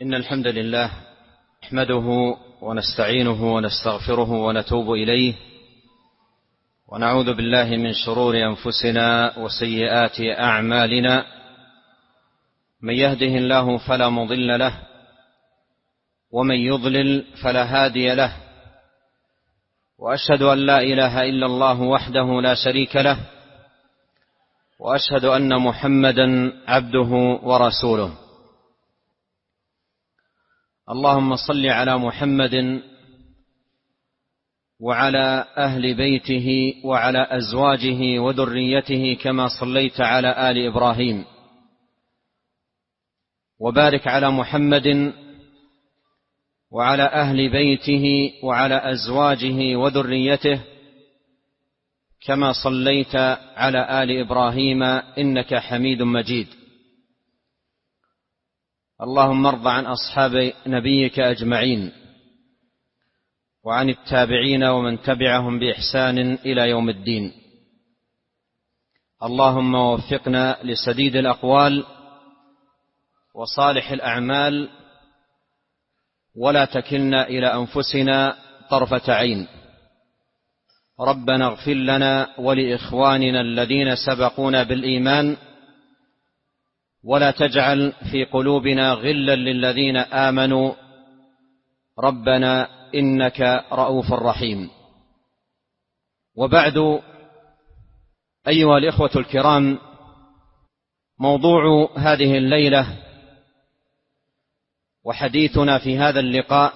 إن الحمد لله نحمده ونستعينه ونستغفره ونتوب إليه، ونعوذ بالله من شرور أنفسنا وسيئات أعمالنا. من يهده الله فلا مضل له، ومن يضلل فلا هادي له، وأشهد أن لا إله إلا الله وحده لا شريك له، وأشهد أن محمدا عبده ورسوله. اللهم صل على محمد وعلى أهل بيته وعلى أزواجه وذريته كما صليت على آل إبراهيم، وبارك على محمد وعلى أهل بيته وعلى أزواجه وذريته كما صليت على آل إبراهيم إنك حميد مجيد. اللهم ارض عن أصحاب نبيك أجمعين، وعن التابعين ومن تبعهم بإحسان إلى يوم الدين. اللهم وفقنا لسديد الأقوال وصالح الأعمال، ولا تكلنا إلى أنفسنا طرفة عين. ربنا اغفر لنا ولإخواننا الذين سبقونا بالإيمان، ولا تجعل في قلوبنا غلا للذين آمنوا ربنا إنك رؤوف رحيم. وبعد، أيها الإخوة الكرام، موضوع هذه الليلة وحديثنا في هذا اللقاء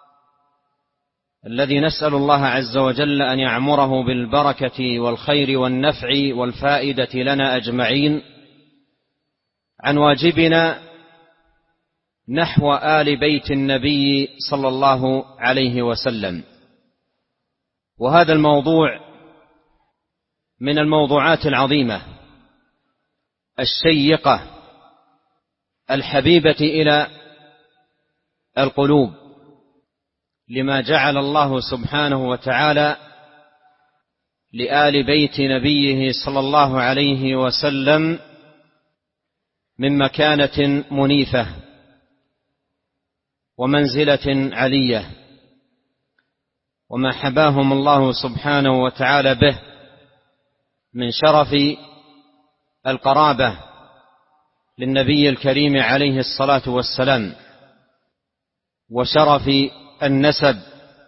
الذي نسأل الله عز وجل أن يعمره بالبركة والخير والنفع والفائدة لنا أجمعين، عن واجبنا نحو آل بيت النبي صلى الله عليه وسلم. وهذا الموضوع من الموضوعات العظيمة الشيقة الحبيبة إلى القلوب، لما جعل الله سبحانه وتعالى لآل بيت نبيه صلى الله عليه وسلم من مكانة منيفة ومنزلة علية، وما حباهم الله سبحانه وتعالى به من شرف القرابة للنبي الكريم عليه الصلاة والسلام، وشرف النسب،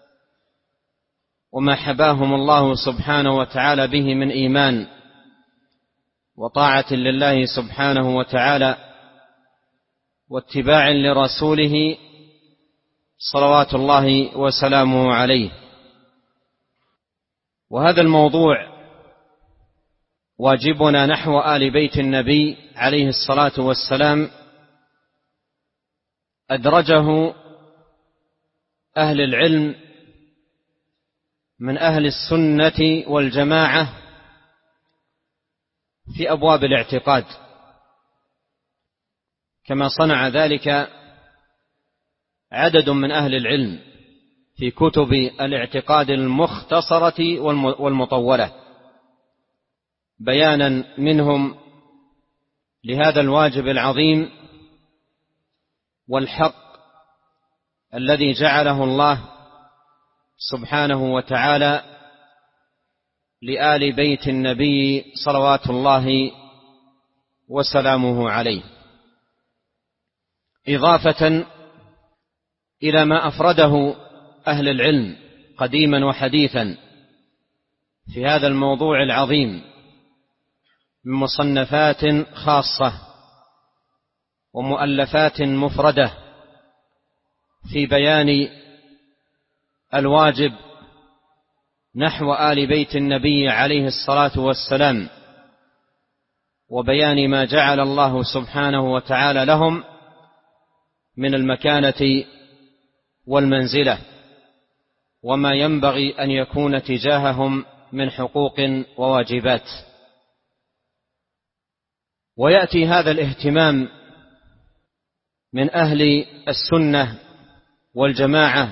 وما حباهم الله سبحانه وتعالى به من إيمان وطاعة لله سبحانه وتعالى واتباع لرسوله صلوات الله وسلامه عليه. وهذا الموضوع واجبنا نحو آل بيت النبي عليه الصلاة والسلام أدرجه أهل العلم من أهل السنة والجماعة في أبواب الاعتقاد، كما صنع ذلك عدد من أهل العلم في كتب الاعتقاد المختصرة والمطولة، بيانا منهم لهذا الواجب العظيم والحق الذي جعله الله سبحانه وتعالى لآل بيت النبي صلوات الله وسلامه عليه، إضافة إلى ما أفرده أهل العلم قديما وحديثا في هذا الموضوع العظيم من مصنفات خاصة ومؤلفات مفردة في بيان الواجب نحو آل بيت النبي عليه الصلاة والسلام، وبيان ما جعل الله سبحانه وتعالى لهم من المكانة والمنزلة، وما ينبغي أن يكون تجاههم من حقوق وواجبات. ويأتي هذا الاهتمام من أهل السنة والجماعة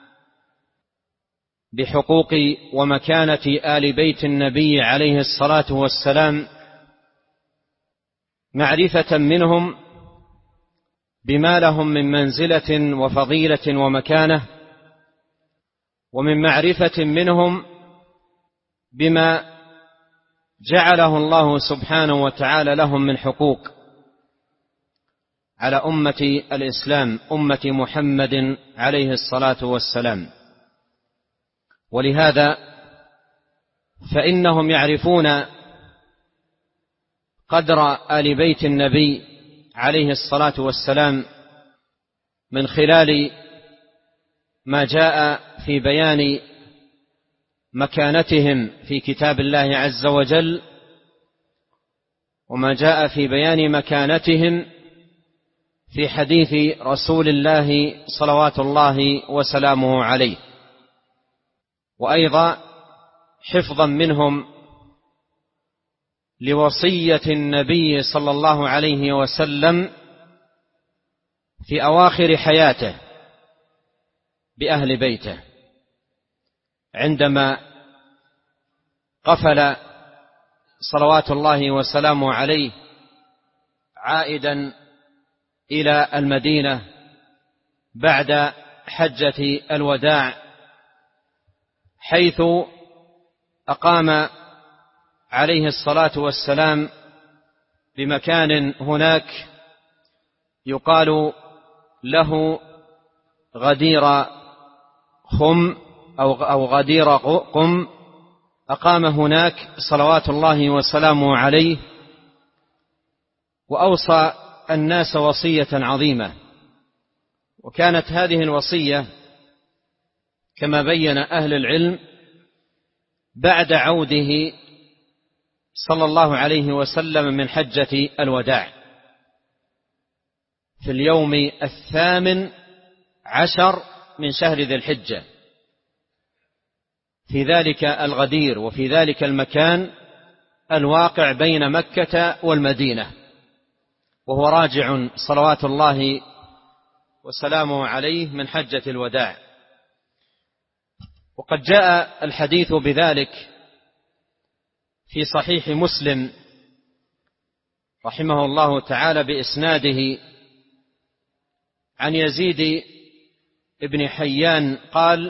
بحقوق ومكانة آل بيت النبي عليه الصلاة والسلام معرفة منهم بما لهم من منزلة وفضيلة ومكانة، ومن معرفة منهم بما جعله الله سبحانه وتعالى لهم من حقوق على أمة الإسلام، أمة محمد عليه الصلاة والسلام. ولهذا فإنهم يعرفون قدر آل بيت النبي عليه الصلاة والسلام من خلال ما جاء في بيان مكانتهم في كتاب الله عز وجل، وما جاء في بيان مكانتهم في حديث رسول الله صلوات الله وسلامه عليه، وأيضا حفظا منهم لوصية النبي صلى الله عليه وسلم في أواخر حياته بأهل بيته، عندما قفل صلوات الله وسلامه عليه عائدا إلى المدينة بعد حجة الوداع، حيث أقام عليه الصلاة والسلام بمكان هناك يقال له غدير خم أو غدير قم. أقام هناك صلوات الله وسلامه عليه، وأوصى الناس وصية عظيمة، وكانت هذه الوصية كما بين أهل العلم بعد عوده صلى الله عليه وسلم من حجة الوداع في اليوم 18 من شهر ذي الحجة، في ذلك الغدير وفي ذلك المكان الواقع بين مكة والمدينة، وهو راجع صلوات الله وسلامه عليه من حجة الوداع. وقد جاء الحديث بذلك في صحيح مسلم رحمه الله تعالى بإسناده عن يزيد ابن حيان قال: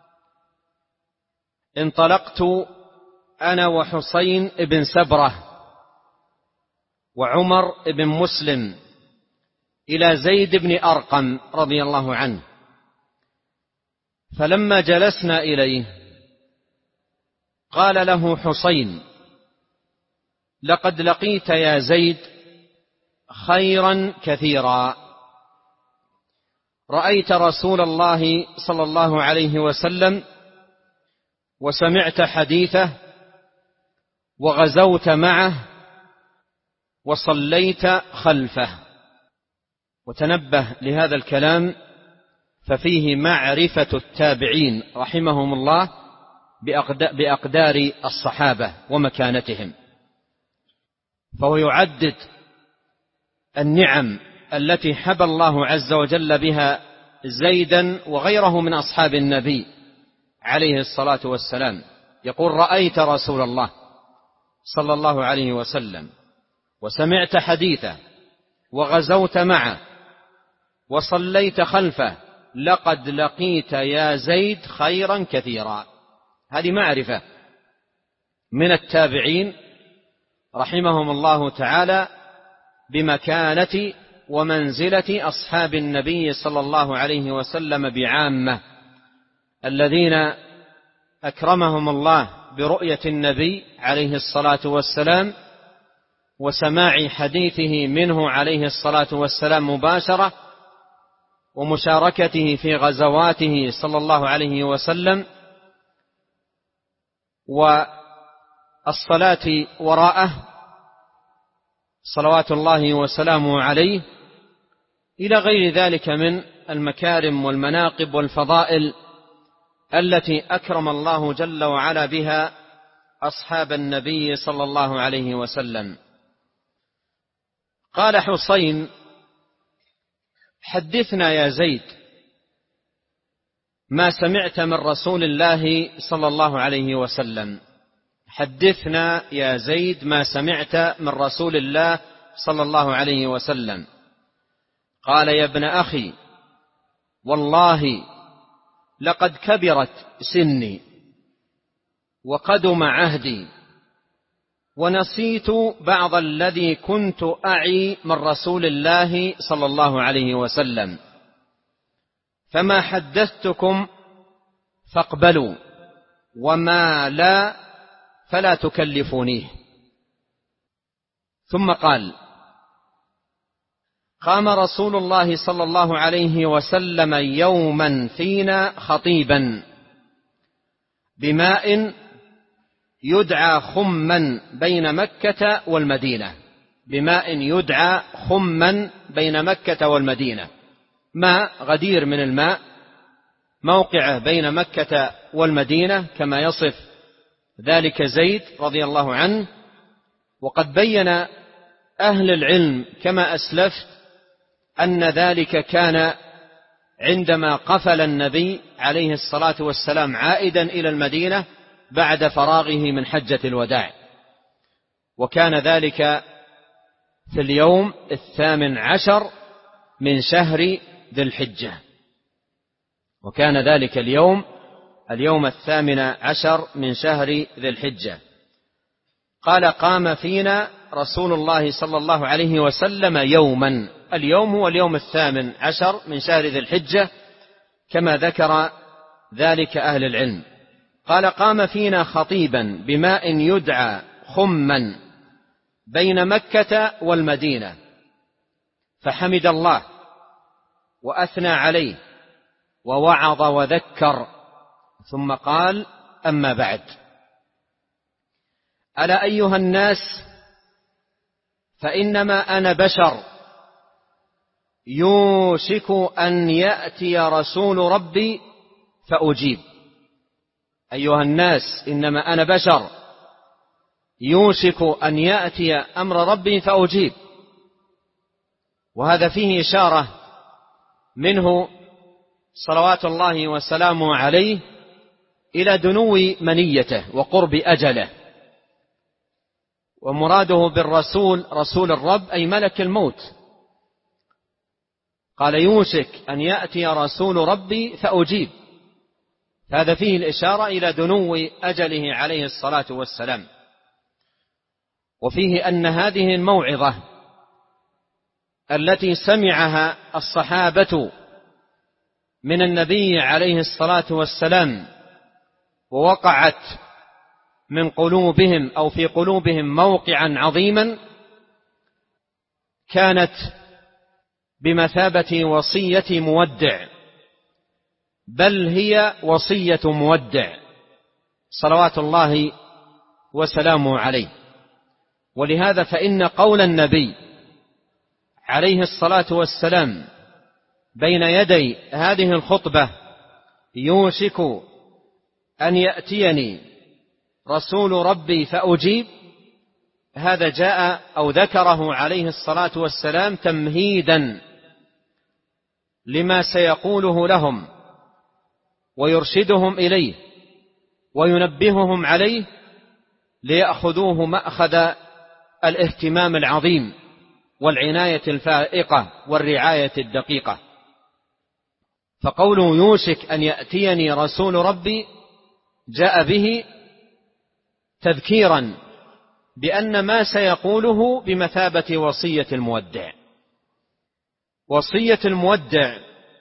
انطلقت أنا وحسين بن سبرة وعمر بن مسلم إلى زيد بن أرقم رضي الله عنه، فلما جلسنا إليه قال له حسين: لقد لقيت يا زيد خيرا كثيرا، رأيت رسول الله صلى الله عليه وسلم وسمعت حديثه وغزوت معه وصليت خلفه. وتنبه لهذا الكلام ففيه معرفة التابعين رحمهم الله بأقدار الصحابة ومكانتهم، فهو يعدد النعم التي حبى الله عز وجل بها زيدا وغيره من أصحاب النبي عليه الصلاة والسلام. يقول: رأيت رسول الله صلى الله عليه وسلم وسمعت حديثه وغزوت معه وصليت خلفه، لقد لقيت يا زيد خيرا كثيرا. هذه معرفة من التابعين رحمهم الله تعالى بمكانة ومنزلة أصحاب النبي صلى الله عليه وسلم بعامة، الذين أكرمهم الله برؤية النبي عليه الصلاة والسلام وسماع حديثه منه عليه الصلاة والسلام مباشرة، ومشاركته في غزواته صلى الله عليه وسلم، والصلاة وراءه صلوات الله وسلامه عليه، إلى غير ذلك من المكارم والمناقب والفضائل التي أكرم الله جل وعلا بها أصحاب النبي صلى الله عليه وسلم. قال حسين: حدثنا يا زيد ما سمعت من رسول الله صلى الله عليه وسلم، حدثنا يا زيد ما سمعت من رسول الله صلى الله عليه وسلم. قال: يا ابن أخي، والله لقد كبرت سني وقدم عهدي، ونسيت بعض الذي كنت أعي من رسول الله صلى الله عليه وسلم، فما حدثتكم فاقبلوا، وما لا فلا تكلفونيه. ثم قال: قام رسول الله صلى الله عليه وسلم يوما فينا خطيبا بماء يدعى خما بين مكة والمدينة، بماء يدعى خما بين مكة والمدينة، ماء غدير من الماء موقعه بين مكة والمدينة كما يصف ذلك زيد رضي الله عنه. وقد بين أهل العلم كما أسلفت أن ذلك كان عندما قفل النبي عليه الصلاة والسلام عائدا إلى المدينة بعد فراغه من حجة الوداع، وكان ذلك في اليوم 18 من شهر ذي الحجة، وكان ذلك اليوم 18 من شهر ذي الحجة. قال: قام فينا رسول الله صلى الله عليه وسلم يوما، اليوم هو اليوم 18 من شهر ذي الحجة كما ذكر ذلك أهل العلم. قال: قام فينا خطيبا بماء يدعى خما بين مكة والمدينة، فحمد الله وأثنى عليه ووعظ وذكر، ثم قال: أما بعد، ألا أيها الناس، فإنما أنا بشر يوشك أن يأتي رسول ربي فأجيب. أيها الناس، إنما أنا بشر يوشك أن يأتي أمر ربي فأجيب. وهذا فيه إشارة منه صلوات الله وسلامه عليه إلى دنو منيته وقرب أجله، ومراده بالرسول رسول الرب أي ملك الموت. قال: يوشك أن يأتي رسول ربي فأجيب، هذا فيه الإشارة إلى دنو أجله عليه الصلاة والسلام. وفيه أن هذه الموعظة التي سمعها الصحابة من النبي عليه الصلاة والسلام ووقعت من قلوبهم أو في قلوبهم موقعا عظيما، كانت بمثابة وصية مودع، بل هي وصية مودع صلوات الله وسلامه عليه. ولهذا فإن قول النبي عليه الصلاة والسلام بين يدي هذه الخطبة: يوشك أن يأتيني رسول ربي فأجيب، هذا جاء أو ذكره عليه الصلاة والسلام تمهيدا لما سيقوله لهم ويرشدهم إليه وينبههم عليه، ليأخذوه مأخذ الاهتمام العظيم والعناية الفائقة والرعاية الدقيقة. فقوله يوشك أن يأتيني رسول ربي جاء به تذكيرا بأن ما سيقوله بمثابة وصية المودع. وصية المودع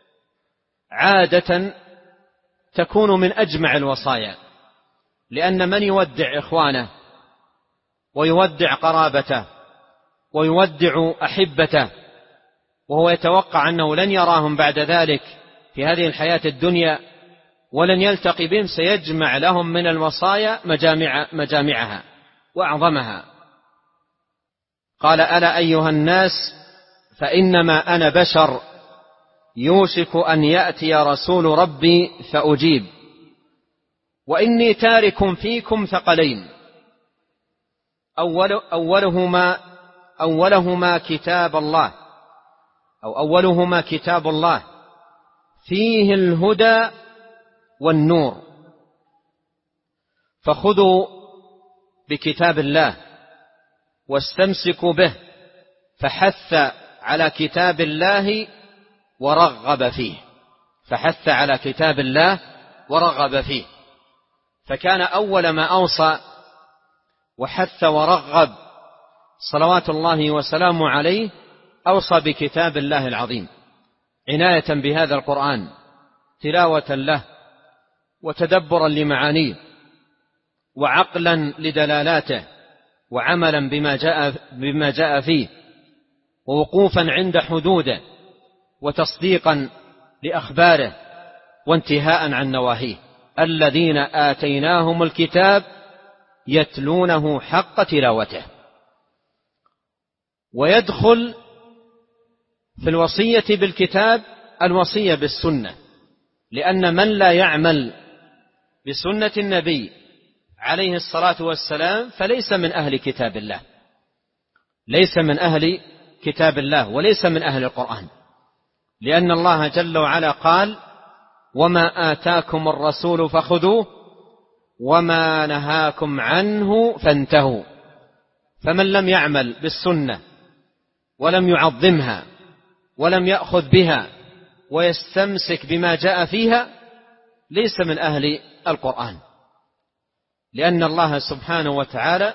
عادة تكون من أجمع الوصايا، لأن من يودع إخوانه ويودع قرابته ويودع أحبته وهو يتوقع أنه لن يراهم بعد ذلك في هذه الحياة الدنيا ولن يلتقي بهم، سيجمع لهم من الوصايا مجامعها وأعظمها. قال: ألا أيها الناس، فإنما أنا بشر يوشك أن يأتي رسول ربي فأجيب، وإني تارك فيكم ثقلين، أولهما كتاب الله، أو أولهما كتاب الله فيه الهدى والنور، فخذوا بكتاب الله واستمسكوا به. فحث على كتاب الله ورغب فيه، فحث على كتاب الله ورغب فيه. فكان أول ما أوصى وحث ورغب صلوات الله وسلامه عليه أوصى بكتاب الله العظيم، عناية بهذا القرآن، تلاوة له وتدبرا لمعانيه وعقلا لدلالاته وعملا بما جاء فيه ووقوفا عند حدوده وتصديقا لأخباره وانتهاء عن نواهيه. الذين آتيناهم الكتاب يتلونه حق تلاوته. ويدخل في الوصية بالكتاب الوصية بالسنة، لأن من لا يعمل بسنة النبي عليه الصلاة والسلام فليس من أهل كتاب الله، ليس من أهل كتاب الله وليس من أهل القرآن، لأن الله جل وعلا قال: وما آتاكم الرسول فخذوه وما نهاكم عنه فانتهوا. فمن لم يعمل بالسنة ولم يعظمها ولم يأخذ بها ويستمسك بما جاء فيها ليس من أهل القرآن، لأن الله سبحانه وتعالى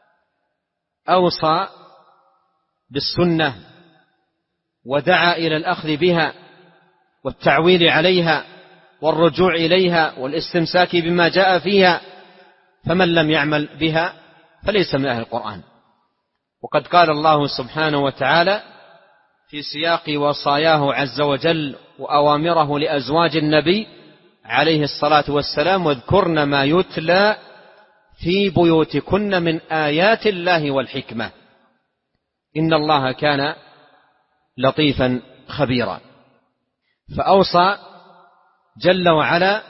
أوصى بالسنة ودعا إلى الأخذ بها والتعويل عليها والرجوع إليها والاستمساك بما جاء فيها، فمن لم يعمل بها فليس من أهل القرآن. وقد قال الله سبحانه وتعالى في سياق وصاياه عز وجل وأوامره لأزواج النبي عليه الصلاة والسلام: واذكرن ما يتلى في بيوتكن من آيات الله والحكمة إن الله كان لطيفا خبيرا. فأوصى جل وعلا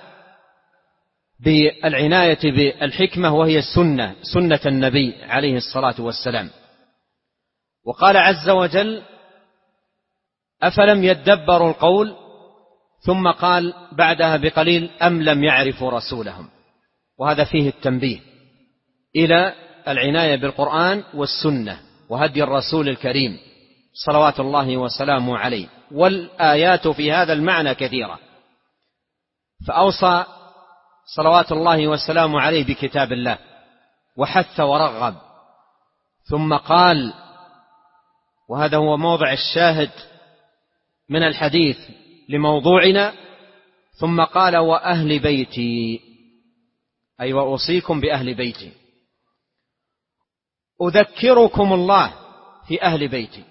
بالعناية بالحكمة وهي السنة، سنة النبي عليه الصلاة والسلام. وقال عز وجل: أفلم يدبروا القول، ثم قال بعدها بقليل: أم لم يعرفوا رسولهم. وهذا فيه التنبيه إلى العناية بالقرآن والسنة وهدي الرسول الكريم صلوات الله وسلامه عليه. والآيات في هذا المعنى كثيرة، فأوصى صلوات الله وسلامه عليه بكتاب الله وحث ورغب، ثم قال، وهذا هو موضع الشاهد من الحديث لموضوعنا، ثم قال: وأهل بيتي، أي وأوصيكم بأهل بيتي. أذكركم الله في أهل بيتي،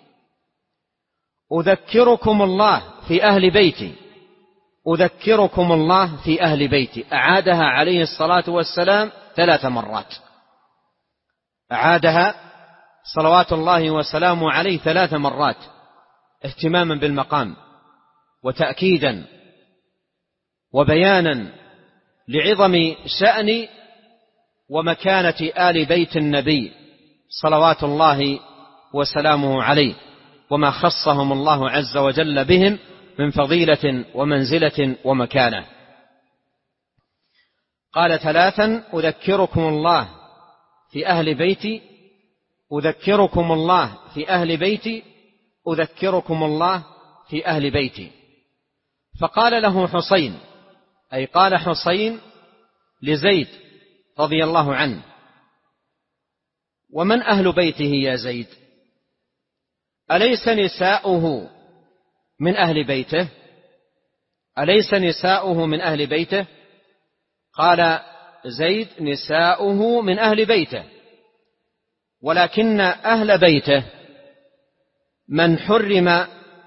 أذكركم الله في أهل بيتي، أذكركم الله في أهل بيتي. أعادها عليه الصلاة والسلام 3 مرات، أعادها صلوات الله وسلامه عليه 3 مرات، اهتماما بالمقام وتأكيدا وبيانا لعظم شأن ومكانة آل بيت النبي صلوات الله وسلامه عليه، وما خصهم الله عز وجل بهم من فضيلة ومنزلة ومكانة. قال 3: أذكركم الله في أهل بيتي، أذكركم الله في أهل بيتي، أذكركم الله في أهل بيتي. فقال له حسين، أي قال حسين لزيد رضي الله عنه: ومن أهل بيته يا زيد؟ أليس نساؤه من أهل بيته؟ أليس نساؤه من أهل بيته؟ قال زيد: نساؤه من أهل بيته، ولكن أهل بيته من حرم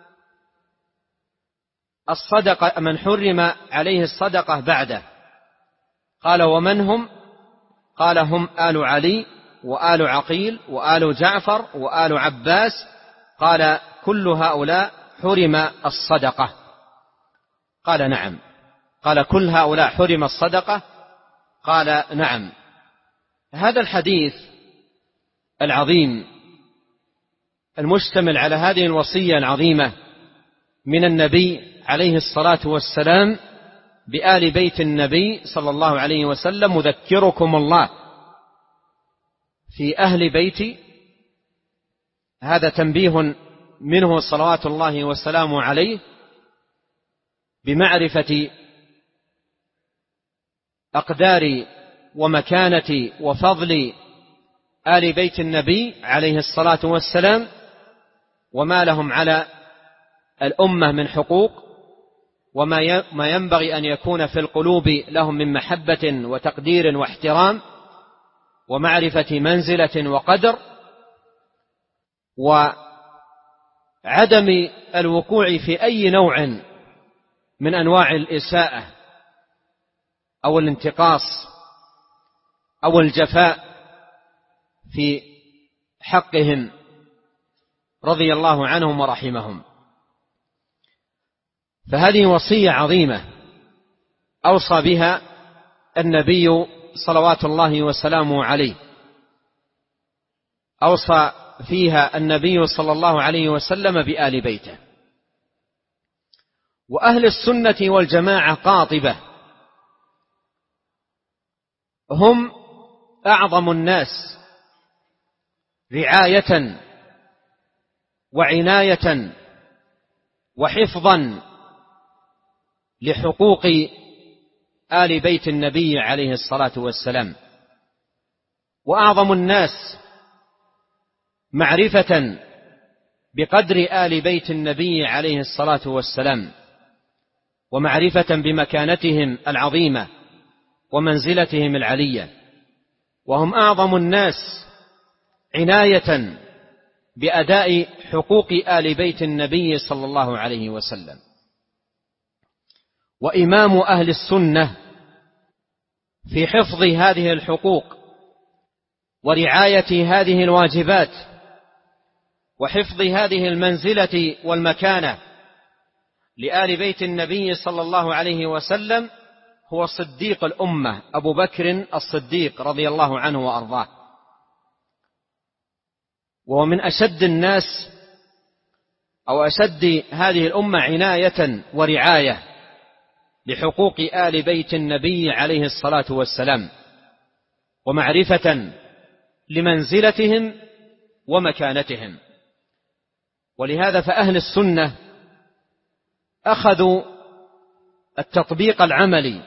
الصدقة، من حرم عليه الصدقة بعده. قال: ومن هم؟ قال: هم آل علي وآل عقيل وآل جعفر وآل عباس. قال: كل هؤلاء حرم الصدقة. قال: نعم. قال: كل هؤلاء حرم الصدقة. قال: نعم. هذا الحديث العظيم المشتمل على هذه الوصية العظيمة من النبي عليه الصلاة والسلام بآل بيت النبي صلى الله عليه وسلم: أذكركم الله في أهل بيتي. هذا تنبيه منه صلوات الله وسلامه عليه بمعرفة أقدار ومكانة وفضل آل بيت النبي عليه الصلاة والسلام، وما لهم على الأمة من حقوق، وما ينبغي أن يكون في القلوب لهم من محبة وتقدير واحترام ومعرفة منزلة وقدر، وعدم الوقوع في أي نوع من أنواع الإساءة أو الانتقاص أو الجفاء في حقهم رضي الله عنهم ورحمهم. فهذه وصية عظيمة أوصى بها النبي صلوات الله وسلامه عليه، أوصى فيها النبي صلى الله عليه وسلم بآل بيته. وأهل السنة والجماعة قاطبة هم أعظم الناس رعاية وعناية وحفظا لحقوق آل بيت النبي عليه الصلاة والسلام، وأعظم الناس معرفة بقدر آل بيت النبي عليه الصلاة والسلام، ومعرفة بمكانتهم العظيمة ومنزلتهم العلية، وهم أعظم الناس عناية بأداء حقوق آل بيت النبي صلى الله عليه وسلم. وإمام أهل السنة في حفظ هذه الحقوق ورعاية هذه الواجبات وحفظ هذه المنزلة والمكانة لآل بيت النبي صلى الله عليه وسلم هو صديق الأمة أبو بكر الصديق رضي الله عنه وأرضاه، وهو من أشد الناس أو أشد هذه الأمة عناية ورعاية لحقوق آل بيت النبي عليه الصلاة والسلام، ومعرفة لمنزلتهم ومكانتهم. ولهذا فأهل السنة أخذوا التطبيق العملي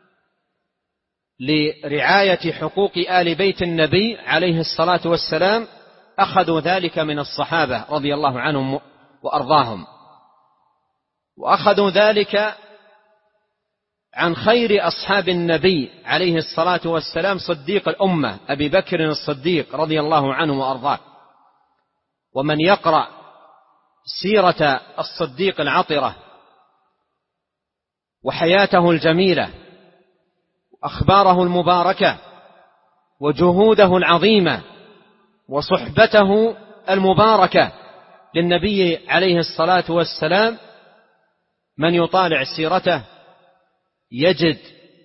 لرعاية حقوق آل بيت النبي عليه الصلاة والسلام، أخذوا ذلك من الصحابة رضي الله عنهم وأرضاهم، وأخذوا ذلك عن خير أصحاب النبي عليه الصلاة والسلام صديق الأمة أبي بكر الصديق رضي الله عنه وأرضاه. ومن يقرأ سيرة الصديق العطرة وحياته الجميلة وأخباره المباركة وجهوده العظيمة وصحبته المباركة للنبي عليه الصلاة والسلام، من يطالع سيرته يجد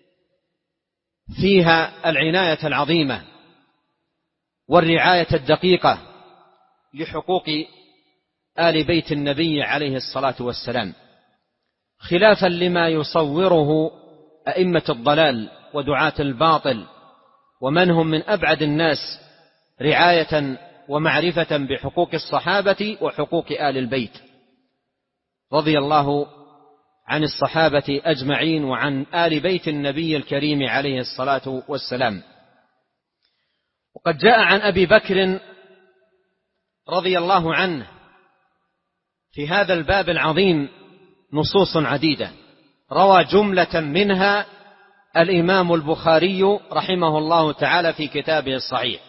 فيها العناية العظيمة والرعاية الدقيقة لحقوق آل بيت النبي عليه الصلاة والسلام، خلافا لما يصوره أئمة الضلال ودعاة الباطل، ومن هم من أبعد الناس رعاية ومعرفة بحقوق الصحابة وحقوق آل البيت رضي الله عن الصحابة أجمعين وعن آل بيت النبي الكريم عليه الصلاة والسلام. وقد جاء عن أبي بكر رضي الله عنه في هذا الباب العظيم نصوص عديدة، روى جملة منها الإمام البخاري رحمه الله تعالى في كتابه الصحيح،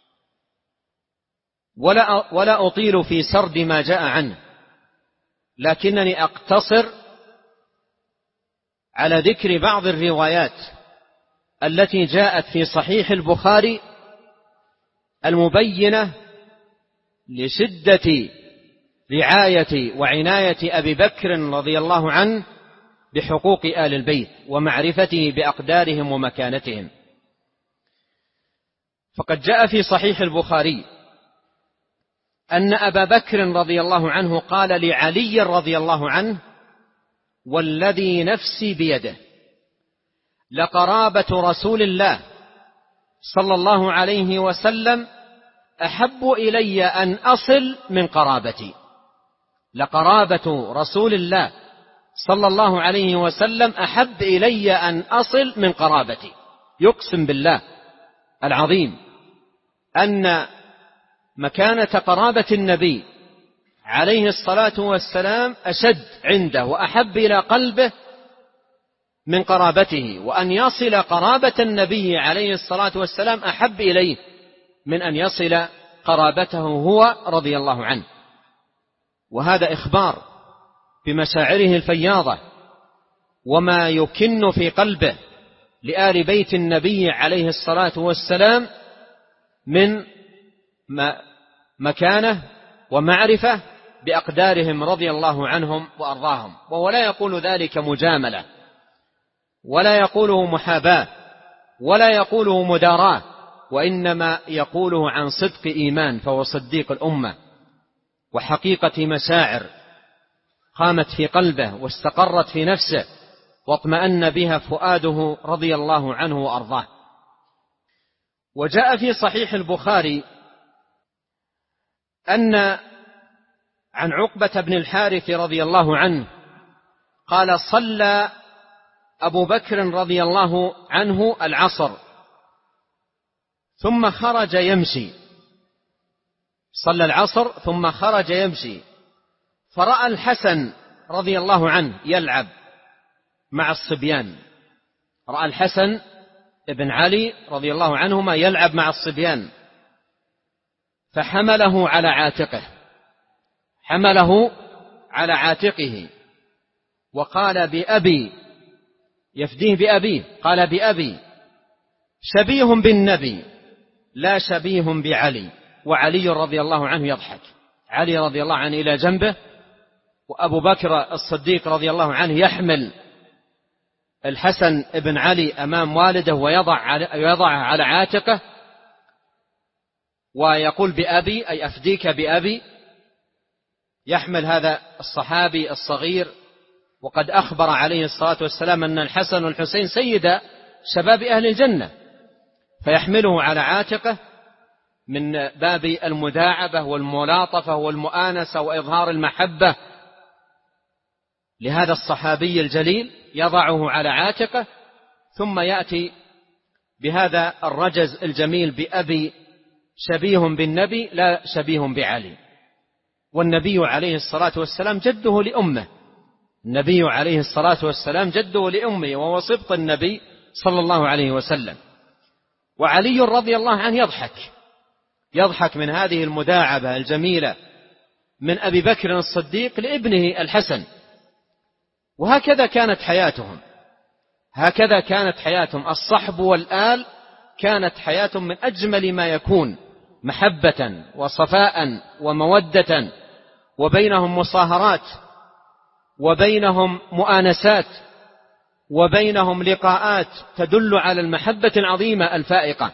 ولا أطيل في سرد ما جاء عنه، لكنني أقتصر على ذكر بعض الروايات التي جاءت في صحيح البخاري المبينة لشدة رعاية وعناية أبي بكر رضي الله عنه بحقوق آل البيت ومعرفته بأقدارهم ومكانتهم. فقد جاء في صحيح البخاري أن أبا بكر رضي الله عنه قال لعلي رضي الله عنه: والذي نفسي بيده لقرابة رسول الله صلى الله عليه وسلم أحب إلي أن أصل من قرابتي. لقرابة رسول الله صلى الله عليه وسلم أحب إلي أن أصل من قرابتي. يقسم بالله العظيم أن مكانة قرابة النبي عليه الصلاة والسلام أشد عنده وأحب إلى قلبه من قرابته، وأن يصل قرابة النبي عليه الصلاة والسلام أحب إليه من أن يصل قرابته هو رضي الله عنه. وهذا إخبار بمشاعره الفياضة وما يكن في قلبه لآل بيت النبي عليه الصلاة والسلام من مكانه ومعرفة بأقدارهم رضي الله عنهم وأرضاهم. وهو لا يقول ذلك مجاملة، ولا يقوله محاباة، ولا يقوله مداراة، وإنما يقوله عن صدق إيمان، فهو صديق الأمة وحقيقة مشاعر قامت في قلبه واستقرت في نفسه واطمأن بها فؤاده رضي الله عنه وأرضاه. وجاء في صحيح البخاري أن عن عقبة بن الحارث رضي الله عنه قال: صلى أبو بكر رضي الله عنه العصر ثم خرج يمشي، صلى العصر ثم خرج يمشي، فرأى الحسن رضي الله عنه يلعب مع الصبيان، رأى الحسن ابن علي رضي الله عنهما يلعب مع الصبيان، فحمله على عاتقه، حمله على عاتقه وقال: بأبي، يفديه بأبيه، قال: بأبي شبيه بالنبي لا شبيه بعلي. وعلي رضي الله عنه يضحك، علي رضي الله عنه إلى جنبه، وأبو بكر الصديق رضي الله عنه يحمل الحسن ابن علي أمام والده ويضعه على عاتقه ويقول: بأبي، أي أفديك بأبي. يحمل هذا الصحابي الصغير، وقد أخبر عليه الصلاة والسلام أن الحسن والحسين سيدا شباب أهل الجنة، فيحمله على عاتقه من باب المداعبة والملاطفة والمؤانسة وإظهار المحبة لهذا الصحابي الجليل، يضعه على عاتقه ثم يأتي بهذا الرجز الجميل: بأبي شبيه بالنبي لا شبيه بعلي. والنبي عليه الصلاة والسلام جده لأمه، النبي عليه الصلاة والسلام جده لأمه، وهو سبط النبي صلى الله عليه وسلم. وعلي رضي الله عنه يضحك من هذه المداعبة الجميلة من أبي بكر الصديق لابنه الحسن. وهكذا كانت حياتهم، هكذا كانت حياتهم، الصحب والآل كانت حياتهم من أجمل ما يكون، محبة وصفاء ومودة، وبينهم مصاهرات، وبينهم مؤانسات، وبينهم لقاءات تدل على المحبة العظيمة الفائقة.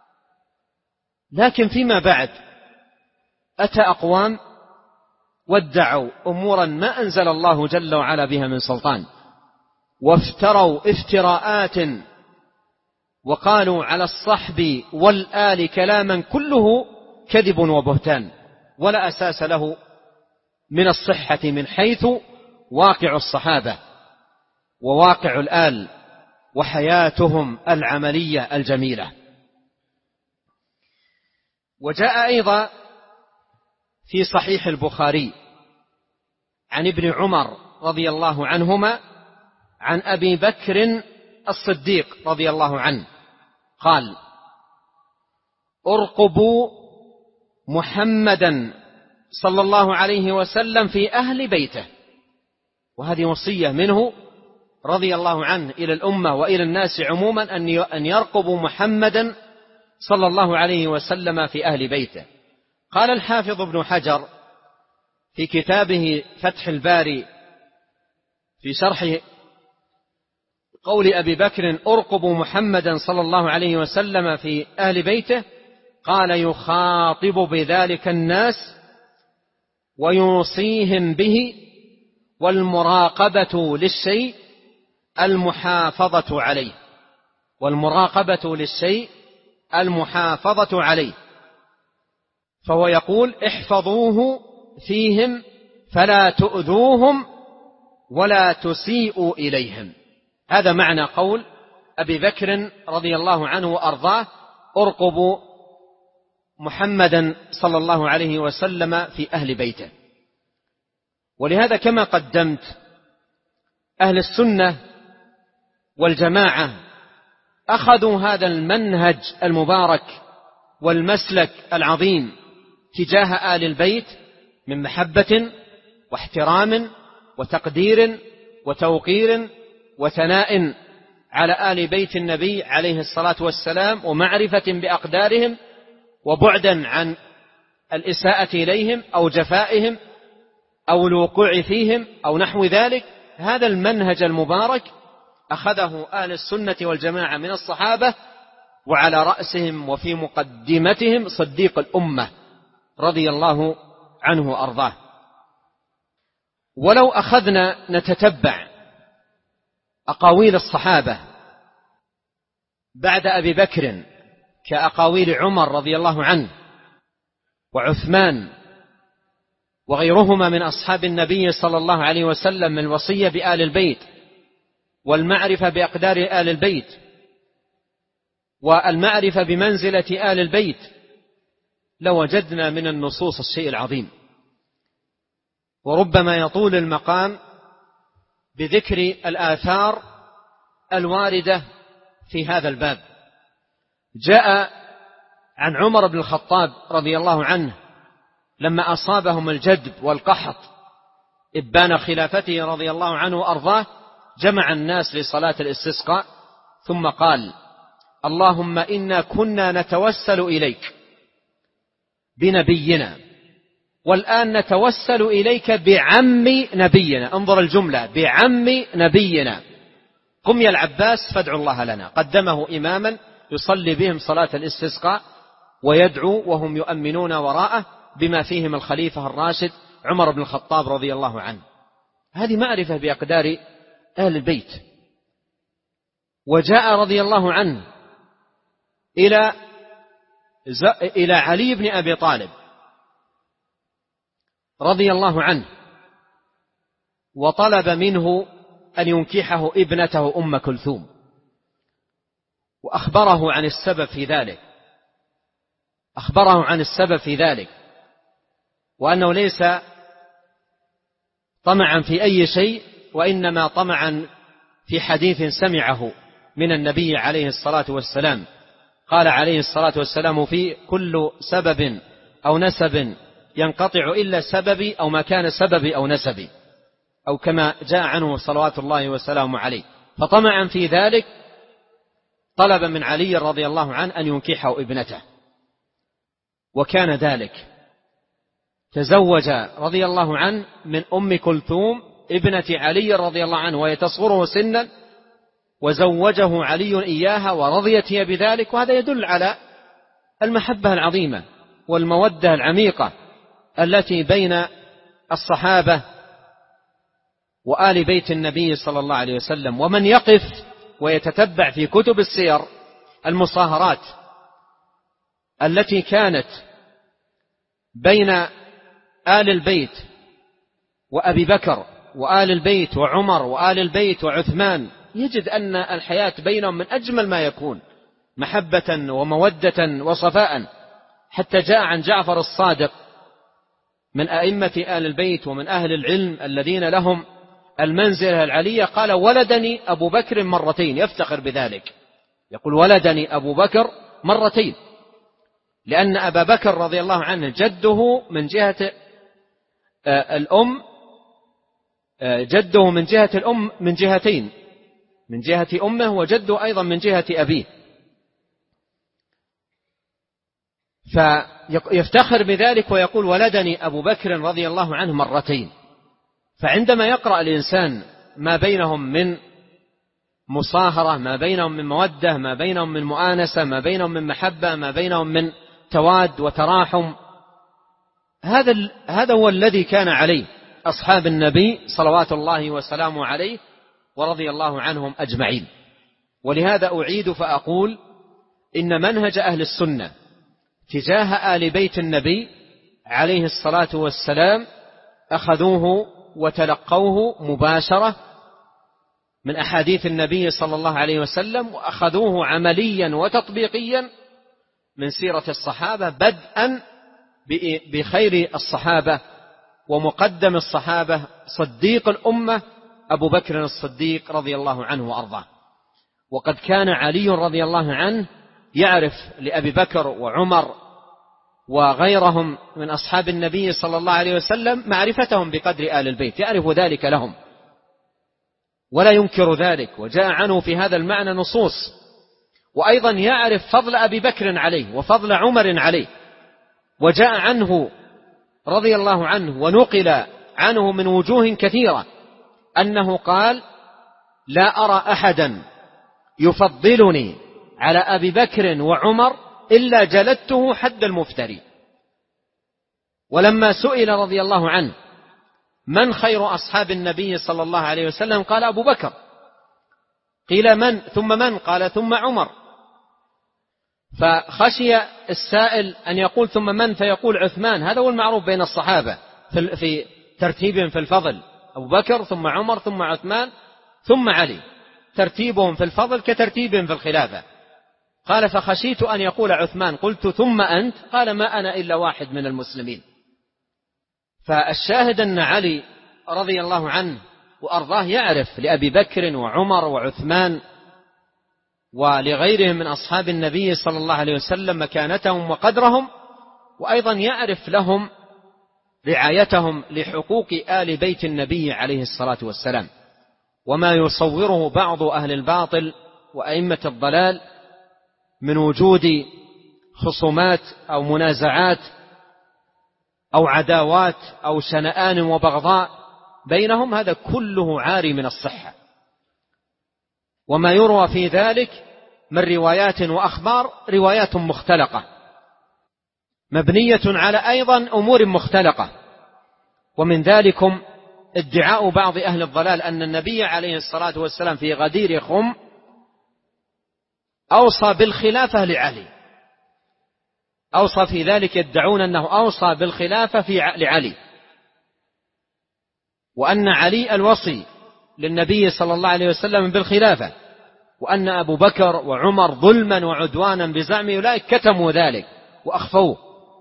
لكن فيما بعد أتى أقوام وادعوا أمورا ما أنزل الله جل وعلا بها من سلطان، وافتروا افتراءات، وقالوا على الصحب والآل كلاما كله كذب وبهتان ولا أساس له من الصحة من حيث واقع الصحابة وواقع الآل وحياتهم العملية الجميلة. وجاء أيضا في صحيح البخاري عن ابن عمر رضي الله عنهما عن أبي بكر الصديق رضي الله عنه قال: ارقبوا محمدا صلى الله عليه وسلم في أهل بيته. وهذه وصية منه رضي الله عنه إلى الأمة وإلى الناس عموما أن يرقبوا محمدا صلى الله عليه وسلم في أهل بيته. قال الحافظ ابن حجر في كتابه فتح الباري في شرح قول أبي بكر: ارقبوا محمدا صلى الله عليه وسلم في أهل بيته، قال: يخاطب بذلك الناس ويوصيهم به، والمراقبة للشيء المحافظة عليه، والمراقبة للشيء المحافظة عليه. فهو يقول: احفظوه فيهم فلا تؤذوهم ولا تسيئوا إليهم. هذا معنى قول أبي بكر رضي الله عنه وأرضاه: أرقبوا محمدا صلى الله عليه وسلم في أهل بيته. ولهذا كما قدمت، أهل السنة والجماعة أخذوا هذا المنهج المبارك والمسلك العظيم تجاه آل البيت من محبة واحترام وتقدير وتوقير وثناء على آل بيت النبي عليه الصلاة والسلام، ومعرفة بأقدارهم، وبعدا عن الإساءة إليهم أو جفائهم أو الوقوع فيهم أو نحو ذلك. هذا المنهج المبارك أخذه أهل السنة والجماعة من الصحابة، وعلى رأسهم وفي مقدمتهم صديق الأمة رضي الله عنه وأرضاه. ولو أخذنا نتتبع أقاويل الصحابة بعد أبي بكر كأقاويل عمر رضي الله عنه وعثمان وغيرهما من أصحاب النبي صلى الله عليه وسلم، من الوصية بآل البيت والمعرفة بأقدار آل البيت والمعرفة بمنزلة آل البيت، لوجدنا من النصوص الشيء العظيم. وربما يطول المقام بذكر الآثار الواردة في هذا الباب. جاء عن عمر بن الخطاب رضي الله عنه لما أصابهم الجدب والقحط إبان خلافته رضي الله عنه وأرضاه، جمع الناس لصلاة الاستسقاء ثم قال: اللهم إنا كنا نتوسل إليك بنبينا، والآن نتوسل إليك بعم نبينا. انظر الجملة: بعم نبينا. قم يا العباس فادعوا الله لنا. قدمه إماما يصلي بهم صلاة الاستسقاء ويدعو وهم يؤمنون وراءه، بما فيهم الخليفة الراشد عمر بن الخطاب رضي الله عنه. هذه معرفة بأقدار أهل البيت. وجاء رضي الله عنه إلى علي بن أبي طالب رضي الله عنه، وطلب منه أن ينكحه ابنته أم كلثوم، وأخبره عن السبب في ذلك، وأنه ليس طمعا في أي شيء، وإنما طمعا في حديث سمعه من النبي عليه الصلاة والسلام. قال عليه الصلاة والسلام: في كل سبب أو نسب ينقطع إلا سببي، أو ما كان سببي أو نسبي، أو كما جاء عنه صلوات الله وسلامه عليه. فطمعا في ذلك طلب من علي رضي الله عنه أن ينكحه ابنته، وكان ذلك. تزوج رضي الله عنه من أم كلثوم ابنة علي رضي الله عنه، وهي تصغره سنا، وزوجه علي إياها ورضيت هي بذلك. وهذا يدل على المحبة العظيمة والمودة العميقة التي بين الصحابة وآل بيت النبي صلى الله عليه وسلم. ومن يقف ويتتبع في كتب السير المصاهرات التي كانت بين آل البيت وأبي بكر وآل البيت وعمر وآل البيت وعثمان، يجد أن الحياة بينهم من أجمل ما يكون، محبة ومودة وصفاء. حتى جاء عن جعفر الصادق من أئمة آل البيت ومن أهل العلم الذين لهم المنزلة العلية، قال: ولدني أبو بكر مرتين. يفتخر بذلك، يقول: ولدني أبو بكر مرتين، لأن أبا بكر رضي الله عنه جده من جهة الأم، جده من جهة الأم من جهتين، من جهة أمه، وجده أيضا من جهة أبيه. فيفتخر بذلك ويقول: ولدني أبو بكر رضي الله عنه مرتين. فعندما يقرأ الإنسان ما بينهم من مصاهرة، ما بينهم من مودة، ما بينهم من مؤانسة، ما بينهم من محبة، ما بينهم من تواد وتراحم، هذا هو الذي كان عليه أصحاب النبي صلوات الله وسلامه عليه ورضي الله عنهم أجمعين. ولهذا أعيد فأقول: إن منهج أهل السنة تجاه آل بيت النبي عليه الصلاة والسلام أخذوه وتلقوه مباشرة من أحاديث النبي صلى الله عليه وسلم، وأخذوه عمليا وتطبيقيا من سيرة الصحابة، بدءا بخير الصحابة ومقدم الصحابة صديق الأمة أبو بكر الصديق رضي الله عنه وأرضاه. وقد كان علي رضي الله عنه يعرف لأبي بكر وعمر وغيرهم من أصحاب النبي صلى الله عليه وسلم معرفتهم بقدر آل البيت، يعرف ذلك لهم ولا ينكر ذلك، وجاء عنه في هذا المعنى نصوص. وأيضا يعرف فضل أبي بكر عليه وفضل عمر عليه، وجاء عنه رضي الله عنه ونقل عنه من وجوه كثيرة أنه قال: لا أرى أحدا يفضلني على أبي بكر وعمر إلا جلدته حد المفتري. ولما سئل رضي الله عنه من خير أصحاب النبي صلى الله عليه وسلم قال: أبو بكر. قيل: من؟ ثم من؟ قال: ثم عمر. فخشي السائل أن يقول ثم من فيقول عثمان، هذا هو المعروف بين الصحابة في ترتيبهم في الفضل، أبو بكر ثم عمر ثم عثمان ثم علي، ترتيبهم في الفضل كترتيبهم في الخلافة. قال: فخشيت أن يقول عثمان، قلت: ثم أنت؟ قال: ما أنا إلا واحد من المسلمين. فالشاهد أن علي رضي الله عنه وأرضاه يعرف لأبي بكر وعمر وعثمان ولغيرهم من أصحاب النبي صلى الله عليه وسلم مكانتهم وقدرهم، وأيضا يعرف لهم رعايتهم لحقوق آل بيت النبي عليه الصلاة والسلام، وما يصوره بعض أهل الباطل وأئمة الضلال من وجود خصومات أو منازعات أو عداوات أو شنآن وبغضاء بينهم، هذا كله عاري من الصحة. وما يروى في ذلك من روايات وأخبار روايات مختلقة مبنية على أيضا أمور مختلقة. ومن ذلكم ادعاء بعض أهل الضلال أن النبي عليه الصلاة والسلام في غدير خم أوصى بالخلافة لعلي، أوصى في ذلك، يدعون أنه أوصى بالخلافة لعلي، وأن علي الوصي للنبي صلى الله عليه وسلم بالخلافة، وأن أبو بكر وعمر ظلما وعدوانا بزعم أولئك كتموا ذلك وأخفوه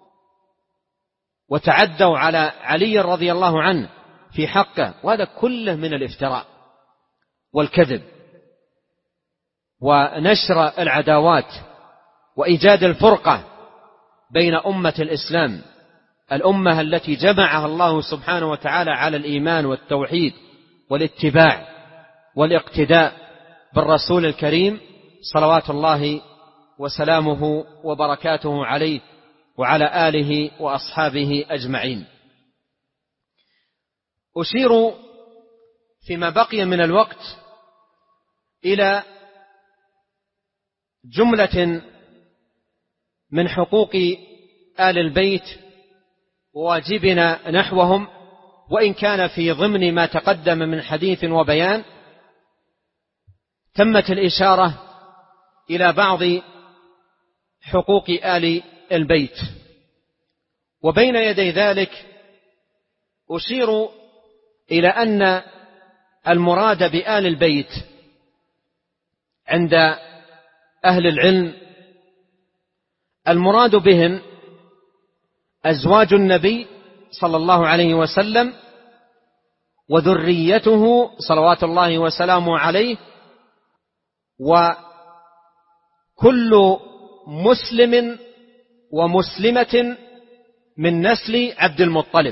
وتعدوا على علي رضي الله عنه في حقه. وهذا كله من الافتراء والكذب ونشر العداوات وإيجاد الفرقة بين أمة الإسلام، الأمة التي جمعها الله سبحانه وتعالى على الإيمان والتوحيد والاتباع والاقتداء بالرسول الكريم صلوات الله وسلامه وبركاته عليه وعلى آله وأصحابه أجمعين. أشير فيما بقي من الوقت إلى جملة من حقوق آل البيت وواجبنا نحوهم، وإن كان في ضمن ما تقدم من حديث وبيان تمت الإشارة إلى بعض حقوق آل البيت. وبين يدي ذلك أشير إلى أن المراد بآل البيت عند أهل العلم المراد بهم أزواج النبي صلى الله عليه وسلم وذريته صلوات الله وسلامه عليه، وكل مسلم ومسلمة من نسل عبد المطلب،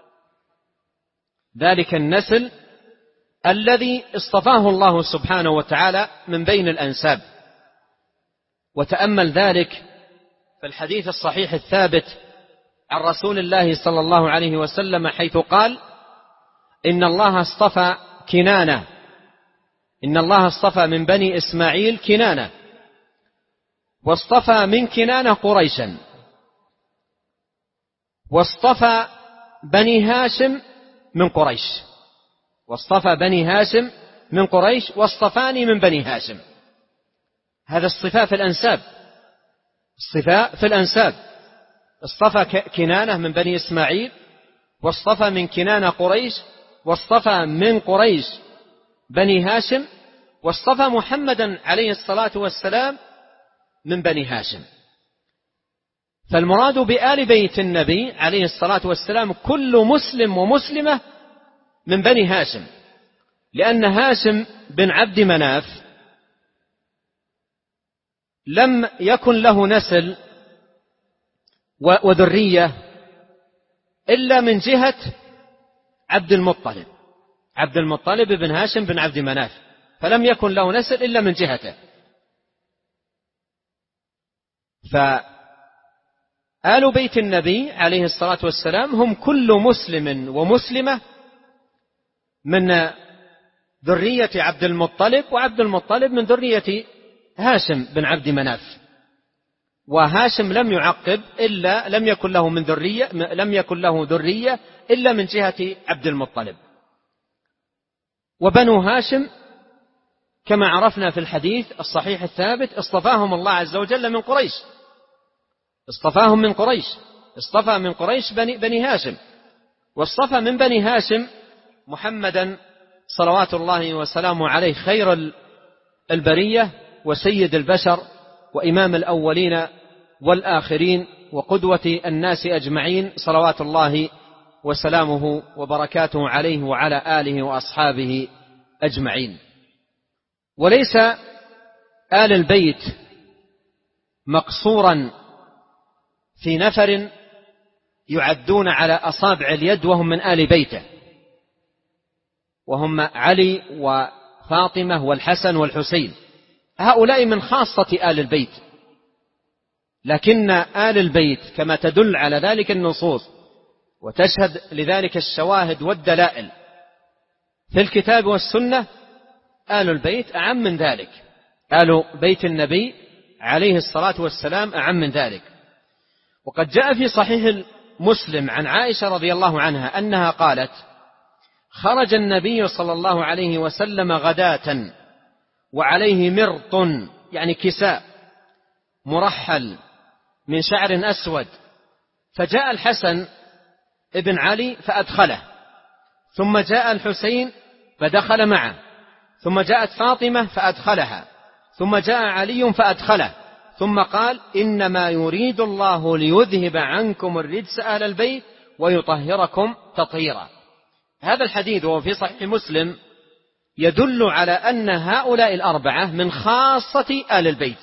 ذلك النسل الذي اصطفاه الله سبحانه وتعالى من بين الأنساب. وتأمل ذلك في الحديث الصحيح الثابت عن رسول الله صلى الله عليه وسلم حيث قال: إن الله اصطفى كنانة، إن الله اصطفى من بني إسماعيل كنانة، واصطفى من كنانة قريشا، واصطفى بني هاشم من قريش، واصطفى بني هاشم من قريش، واصطفاني من بني هاشم. هذا اصطفاء في الأنساب، اصطفاء في الأنساب، اصطفى كنانة من بني إسماعيل، واصطفى من كنانة قريش، واصطفى من قريش بني هاشم، واصطفى محمدا عليه الصلاة والسلام من بني هاشم. فالمراد بآل بيت النبي عليه الصلاة والسلام كل مسلم ومسلمة من بني هاشم، لأن هاشم بن عبد مناف لم يكن له نسل وذرية إلا من جهة عبد المطلب. عبد المطلب بن هاشم بن عبد مناف، فلم يكن له نسل إلا من جهته. فآل بيت النبي عليه الصلاة والسلام هم كل مسلم ومسلمة من ذرية عبد المطلب، وعبد المطلب من ذرية هاشم بن عبد مناف. وهاشم لم يعقب إلا لم يكن له ذرية إلا من جهة عبد المطلب. وبنو هاشم كما عرفنا في الحديث الصحيح الثابت اصطفاهم الله عز وجل من قريش، اصطفاهم من قريش، اصطفى من قريش بني هاشم، واصطفى من بني هاشم محمدا صلوات الله وسلامه عليه خير البرية وسيد البشر وإمام الأولين والآخرين وقدوة الناس أجمعين، صلوات الله وسلامه وبركاته عليه وعلى آله وأصحابه أجمعين. وليس آل البيت مقصورا في نفر يعدون على أصابع اليد وهم من آل بيته، وهم علي وفاطمة والحسن والحسين، هؤلاء من خاصة آل البيت. لكن آل البيت كما تدل على ذلك النصوص وتشهد لذلك الشواهد والدلائل في الكتاب والسنة، آل البيت أعم من ذلك، آل بيت النبي عليه الصلاة والسلام أعم من ذلك. وقد جاء في صحيح مسلم عن عائشة رضي الله عنها أنها قالت: خرج النبي صلى الله عليه وسلم غداة وعليه مرط، يعني كساء مرحل من شعر أسود، فجاء الحسن ابن علي فأدخله، ثم جاء الحسين فدخل معه، ثم جاءت فاطمة فأدخلها، ثم جاء علي فأدخله، ثم قال: إنما يريد الله ليذهب عنكم الرجس أهل البيت ويطهركم تطهيرا. هذا الحديث وهو في صحيح مسلم يدل على أن هؤلاء الأربعة من خاصة آل البيت،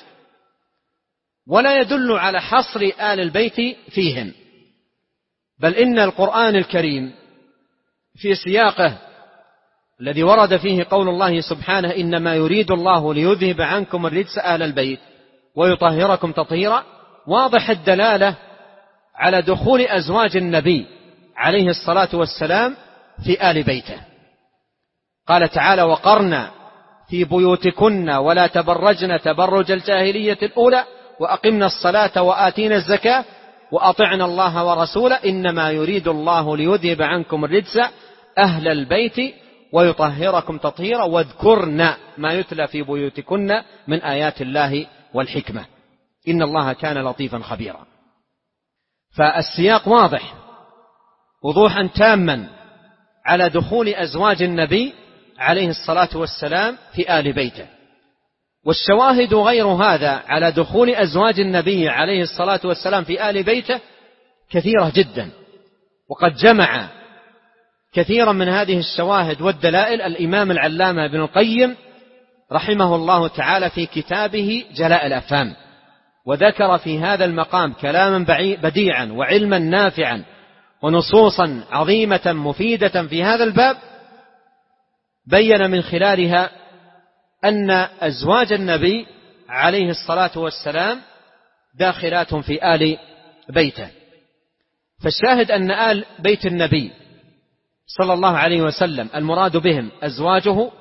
ولا يدل على حصر آل البيت فيهم، بل إن القرآن الكريم في سياقه الذي ورد فيه قول الله سبحانه: إنما يريد الله ليذهب عنكم الرجس أهل البيت ويطهركم تطهيرا، واضح الدلالة على دخول أزواج النبي عليه الصلاة والسلام في آل بيته. قال تعالى: وقرن في بيوتكن ولا تبرجن تبرج الجاهلية الأولى وأقمنا الصلاة وآتينا الزكاة وأطعنا الله ورسوله إنما يريد الله ليذهب عنكم الرجس أهل البيت ويطهركم تطهيرا واذكرن ما يتلى في بيوتكن من آيات الله والحكمة إن الله كان لطيفا خبيرا. فالسياق واضح وضوحا تاما على دخول أزواج النبي عليه الصلاة والسلام في آل بيته. والشواهد غير هذا على دخول أزواج النبي عليه الصلاة والسلام في آل بيته كثيرة جدا، وقد جمع كثيرا من هذه الشواهد والدلائل الإمام العلامة ابن القيم رحمه الله تعالى في كتابه جلاء الأفهام، وذكر في هذا المقام كلاما بديعا وعلما نافعا ونصوصا عظيمة مفيدة في هذا الباب، بين من خلالها أن أزواج النبي عليه الصلاة والسلام داخلات في آل بيته. فالشاهد أن آل بيت النبي صلى الله عليه وسلم المراد بهم أزواجه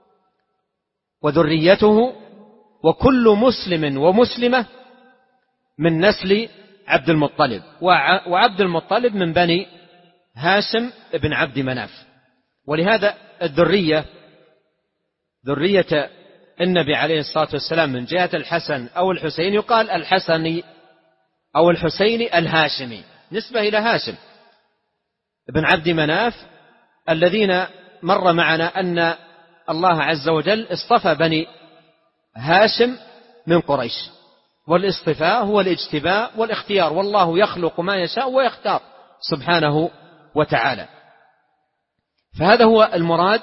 وذريته وكل مسلم ومسلمة من نسل عبد المطلب، وعبد المطلب من بني هاشم بن عبد مناف. ولهذا الذرية ذرية النبي عليه الصلاة والسلام من جهة الحسن أو الحسين يقال الحسني أو الحسيني الهاشمي نسبة إلى هاشم، بن عبد مناف الذين مر معنا أن الله عز وجل اصطفى بني هاشم من قريش، والاصطفاء هو الاجتباء والاختيار، والله يخلق ما يشاء ويختار سبحانه وتعالى. فهذا هو المراد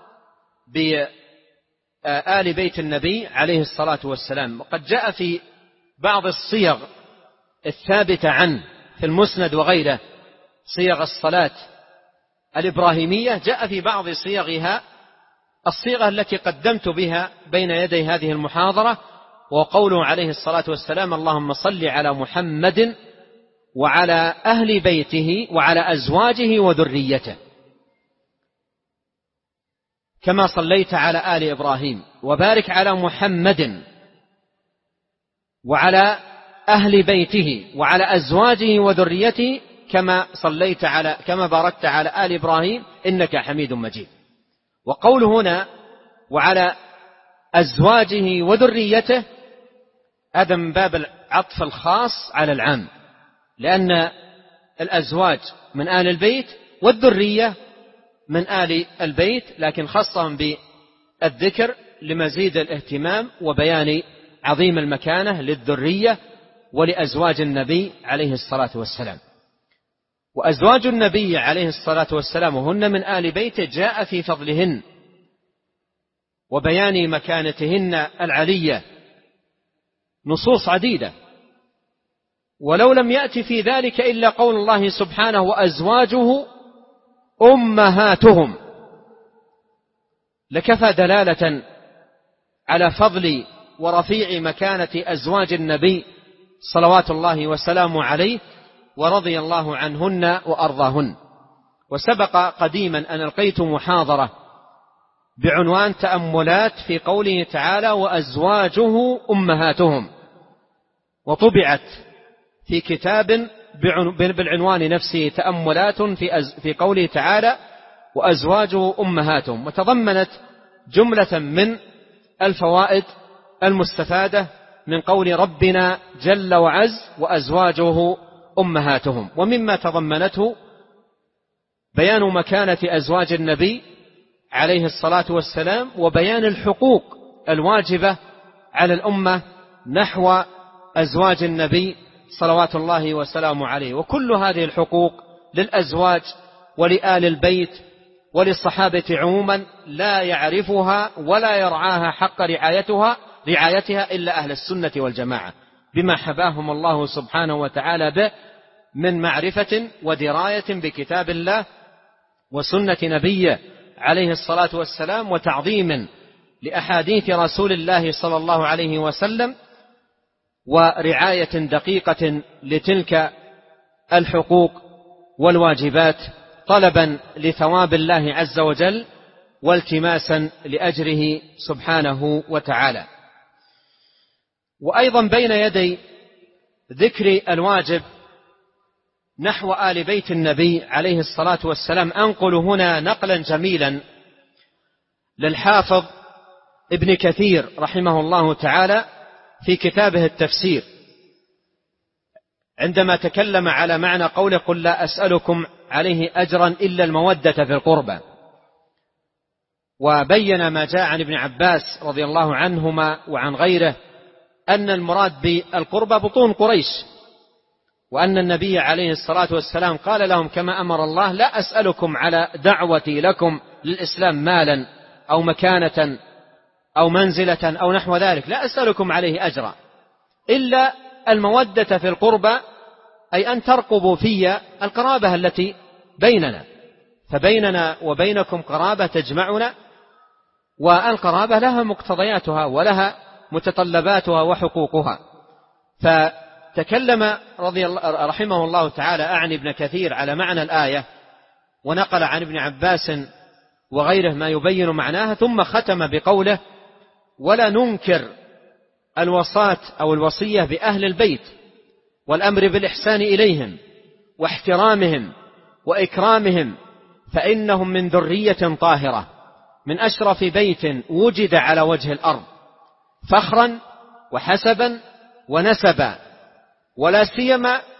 بآل بيت النبي عليه الصلاة والسلام. وقد جاء في بعض الصيغ الثابتة عنه في المسند وغيره، صيغ الصلاة الإبراهيمية، جاء في بعض صيغها الصيغة التي قدمت بها بين يدي هذه المحاضرة، وقوله عليه الصلاة والسلام: اللهم صل على محمد وعلى أهل بيته وعلى أزواجه وذريته كما صليت على آل إبراهيم، وبارك على محمد وعلى أهل بيته وعلى أزواجه وذريته كما باركت على آل إبراهيم إنك حميد مجيد. وقول هنا وعلى أزواجه وذريته هذا من باب العطف الخاص على العام، لأن الأزواج من آل البيت والذرية من آل البيت، لكن خصهم بالذكر لمزيد الاهتمام وبيان عظيم المكانة للذرية ولأزواج النبي عليه الصلاة والسلام. وأزواج النبي عليه الصلاة والسلام وهن من آل بيته جاء في فضلهن وبيان مكانتهن العلية نصوص عديدة، ولو لم يأتي في ذلك إلا قول الله سبحانه: وأزواجه أمهاتهم، لكفى دلالة على فضل ورفيع مكانة أزواج النبي صلوات الله وسلامه عليه ورضي الله عنهن وأرضاهن. وسبق قديما أن ألقيت محاضرة بعنوان تأملات في قوله تعالى: وأزواجه أمهاتهم، وطبعت في كتاب بالعنوان نفسه تأملات في قوله تعالى: وأزواجه أمهاتهم، وتضمنت جملة من الفوائد المستفادة من قول ربنا جل وعز: وأزواجه أمهاتهم. ومما تضمنته بيان مكانة أزواج النبي عليه الصلاة والسلام، وبيان الحقوق الواجبة على الأمة نحو أزواج النبي صلوات الله وسلامه عليه. وكل هذه الحقوق للأزواج ولآل البيت وللصحابة عموما لا يعرفها ولا يرعاها حق رعايتها إلا أهل السنة والجماعة، بما حباهم الله سبحانه وتعالى به من معرفة ودراية بكتاب الله وسنة نبيه عليه الصلاة والسلام، وتعظيم لأحاديث رسول الله صلى الله عليه وسلم، ورعاية دقيقة لتلك الحقوق والواجبات، طلبا لثواب الله عز وجل والتماسا لأجره سبحانه وتعالى. وأيضا بين يدي ذكر الواجب نحو آل بيت النبي عليه الصلاة والسلام أنقل هنا نقلا جميلا للحافظ ابن كثير رحمه الله تعالى في كتابه التفسير، عندما تكلم على معنى قوله: قل لا أسألكم عليه أجرا إلا المودة في القربى، وبين ما جاء عن ابن عباس رضي الله عنهما وعن غيره أن المراد بالقربى بطون قريش، وأن النبي عليه الصلاة والسلام قال لهم كما أمر الله: لا أسألكم على دعوتي لكم للإسلام مالا أو مكانة أو منزلة أو نحو ذلك، لا أسألكم عليه أجرا إلا المودة في القربى، أي أن ترقبوا في القرابة التي بيننا، فبيننا وبينكم قرابة تجمعنا، والقرابة لها مقتضياتها ولها متطلباتها وحقوقها. فتكلم رحمه الله تعالى أعني ابن كثير على معنى الآية، ونقل عن ابن عباس وغيره ما يبين معناها، ثم ختم بقوله: ولا ننكر الوصاة أو الوصية بأهل البيت والأمر بالإحسان إليهم واحترامهم وإكرامهم، فإنهم من ذرية طاهرة من أشرف بيت وجد على وجه الأرض، فخرا وحسبا ونسبا، ولا سيما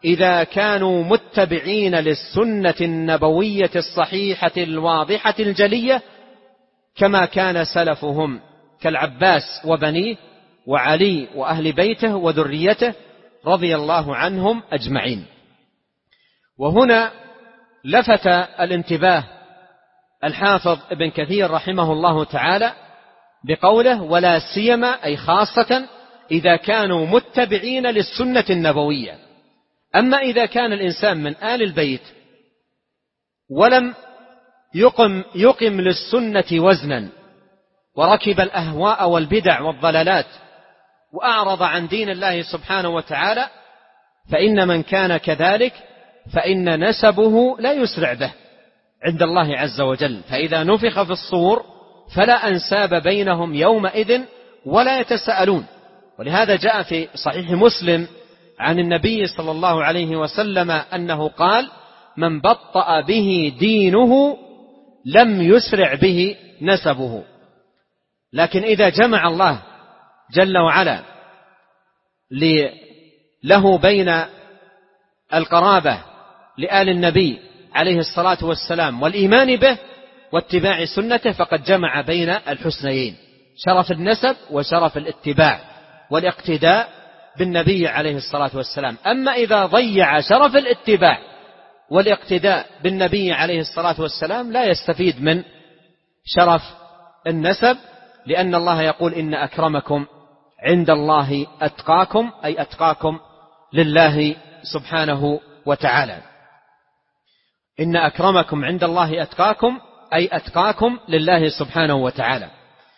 إذا كانوا متبعين للسنة النبوية الصحيحة الواضحة الجلية كما كان سلفهم كالعباس وبنيه وعلي وأهل بيته وذريته رضي الله عنهم أجمعين. وهنا لفت الانتباه الحافظ ابن كثير رحمه الله تعالى بقوله ولا سيما أي خاصة إذا كانوا متبعين للسنة النبوية. أما إذا كان الإنسان من آل البيت ولم يقم للسنة وزنا وركب الأهواء والبدع والضلالات وأعرض عن دين الله سبحانه وتعالى، فإن من كان كذلك فإن نسبه لا يسرع به عند الله عز وجل، فإذا نفخ في الصور فلا أنساب بينهم يومئذ ولا يتساءلون. ولهذا جاء في صحيح مسلم عن النبي صلى الله عليه وسلم أنه قال من بطأ به دينه لم يسرع به نسبه. لكن إذا جمع الله جل وعلا له بين القرابة لآل النبي عليه الصلاة والسلام والإيمان به واتباع سنته فقد جمع بين الحسنيين، شرف النسب وشرف الاتباع والاقتداء بالنبي عليه الصلاة والسلام. أما إذا ضيع شرف الاتباع والاقتداء بالنبي عليه الصلاة والسلام لا يستفيد من شرف النسب، لأن الله يقول إن أكرمكم عند الله أتقاكم، أي أتقاكم لله سبحانه وتعالى. إن أكرمكم عند الله أتقاكم أي أتقاكم لله سبحانه وتعالى.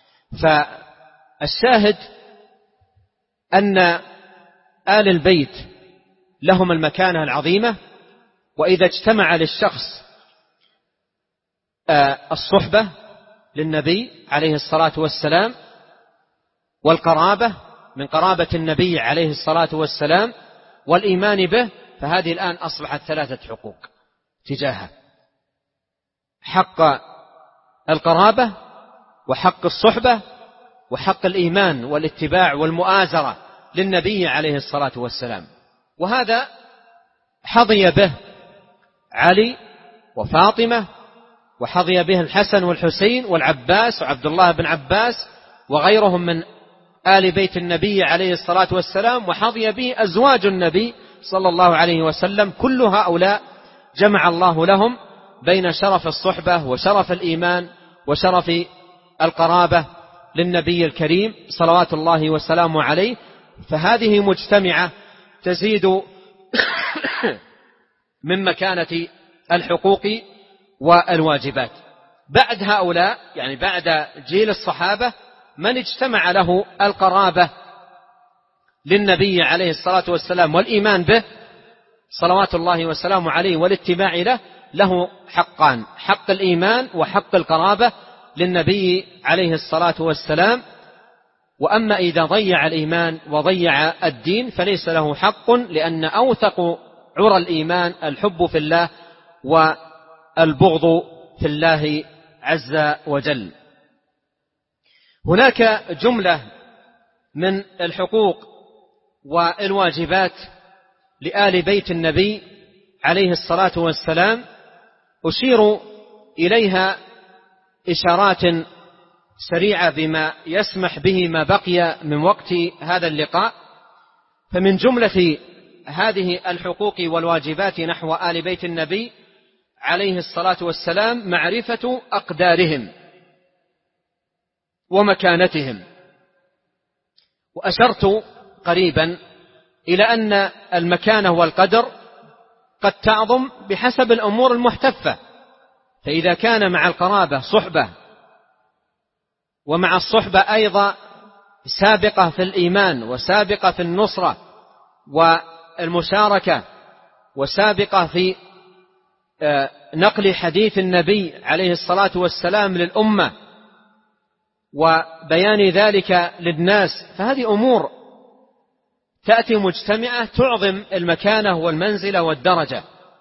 فالشاهد أن آل البيت لهم المكانة العظيمة، وإذا اجتمع للشخص الصحبة للنبي عليه الصلاة والسلام والقرابة من قرابة النبي عليه الصلاة والسلام والإيمان به، فهذه الآن أصبحت ثلاثة حقوق تجاهه: حق القرابة وحق الصحبة وحق الإيمان والاتباع والمؤازرة للنبي عليه الصلاة والسلام. وهذا حظي به علي وفاطمة، وحظي به الحسن والحسين والعباس وعبد الله بن عباس وغيرهم من آل بيت النبي عليه الصلاة والسلام، وحظي به أزواج النبي صلى الله عليه وسلم. كل هؤلاء جمع الله لهم بين شرف الصحبة وشرف الإيمان وشرف القرابة للنبي الكريم صلوات الله وسلامه عليه، فهذه مجتمعة تزيد من مكانة الحقوق والواجبات. بعد هؤلاء يعني بعد جيل الصحابة من اجتمع له القرابة للنبي عليه الصلاة والسلام والإيمان به صلوات الله وسلامه عليه والاتباع له حقان: حق الإيمان وحق القرابة للنبي عليه الصلاة والسلام. وأما إذا ضيع الإيمان وضيع الدين فليس له حق، لأن أوثق عرى الإيمان الحب في الله والبغض في الله عز وجل. هناك جملة من الحقوق والواجبات لآل بيت النبي عليه الصلاة والسلام أشير إليها إشارات سريعة بما يسمح به ما بقي من وقت هذا اللقاء. فمن جملة هذه الحقوق والواجبات نحو آل بيت النبي عليه الصلاة والسلام معرفة أقدارهم ومكانتهم. وأشرت قريبا إلى أن المكانة والقدر قد تعظم بحسب الأمور المحتفة، فإذا كان مع القرابة صحبة ومع الصحبة أيضا سابقة في الإيمان وسابقة في النصرة والمشاركة وسابقة في نقل حديث النبي عليه الصلاة والسلام للأمة وبيان ذلك للناس، فهذه أمور تأتي مجتمعة تعظم المكانة والمنزلة والدرجة.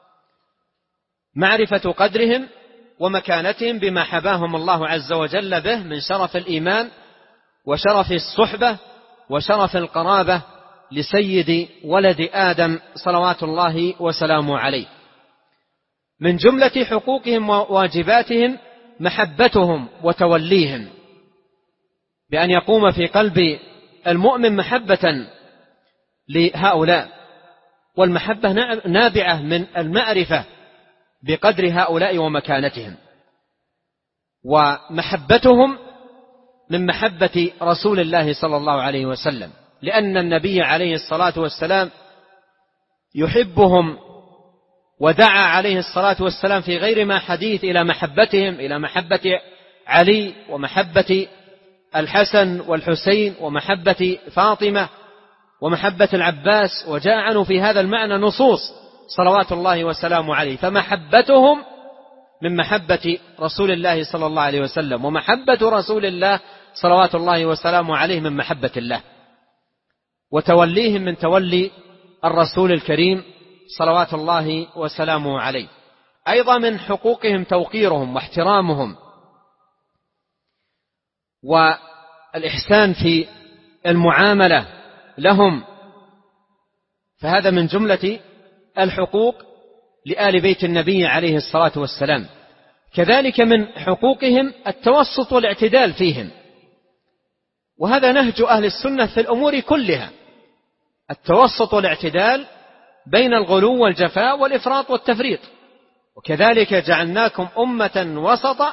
معرفة قدرهم ومكانتهم بما حباهم الله عز وجل به من شرف الإيمان وشرف الصحبة وشرف القرابة لسيد ولد آدم صلوات الله وسلامه عليه. من جملة حقوقهم وواجباتهم محبتهم وتوليهم، بأن يقوم في قلب المؤمن محبة لهؤلاء، والمحبة نابعة من المعرفة بقدر هؤلاء ومكانتهم، ومحبتهم من محبة رسول الله صلى الله عليه وسلم، لأن النبي عليه الصلاة والسلام يحبهم، ودعا عليه الصلاة والسلام في غير ما حديث إلى محبتهم، إلى محبة علي ومحبة الحسن والحسين ومحبة فاطمة ومحبة العباس، وجاء عنه في هذا المعنى نصوص صلوات الله وسلامه عليه. فمحبتهم من محبة رسول الله صلى الله عليه وسلم، ومحبة رسول الله صلوات الله وسلامه عليه من محبة الله، وتوليهم من تولي الرسول الكريم صلوات الله وسلامه عليه. أيضا من حقوقهم توقيرهم واحترامهم والإحسان في المعاملة لهم، فهذا من جملة الحقوق لآل بيت النبي عليه الصلاة والسلام. كذلك من حقوقهم التوسط والاعتدال فيهم، وهذا نهج أهل السنة في الأمور كلها، التوسط والاعتدال بين الغلو والجفاء والإفراط والتفريط. وكذلك جعلناكم أمة وسطا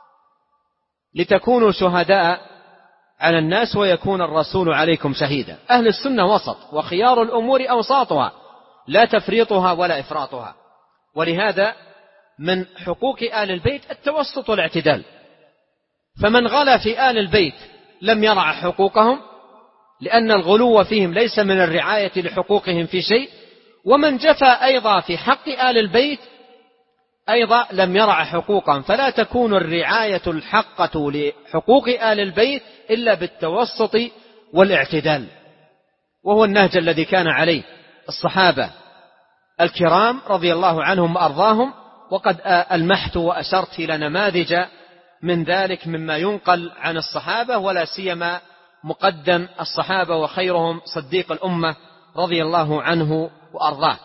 لتكونوا شهداء على الناس ويكون الرسول عليكم شهيدا. أهل السنة وسط، وخيار الأمور أوساطها لا تفريطها ولا إفراطها. ولهذا من حقوق آل البيت التوسط والاعتدال، فمن غلا في آل البيت لم يرع حقوقهم، لأن الغلو فيهم ليس من الرعاية لحقوقهم في شيء، ومن جفى أيضا في حق آل البيت أيضا لم يرع حقوقا. فلا تكون الرعاية الحقة لحقوق آل البيت إلا بالتوسط والاعتدال، وهو النهج الذي كان عليه الصحابة الكرام رضي الله عنهم وأرضاهم. وقد ألمحت وأشرت إلى نماذج من ذلك مما ينقل عن الصحابة، ولا سيما مقدم الصحابة وخيرهم صديق الأمة رضي الله عنه وأرضاه.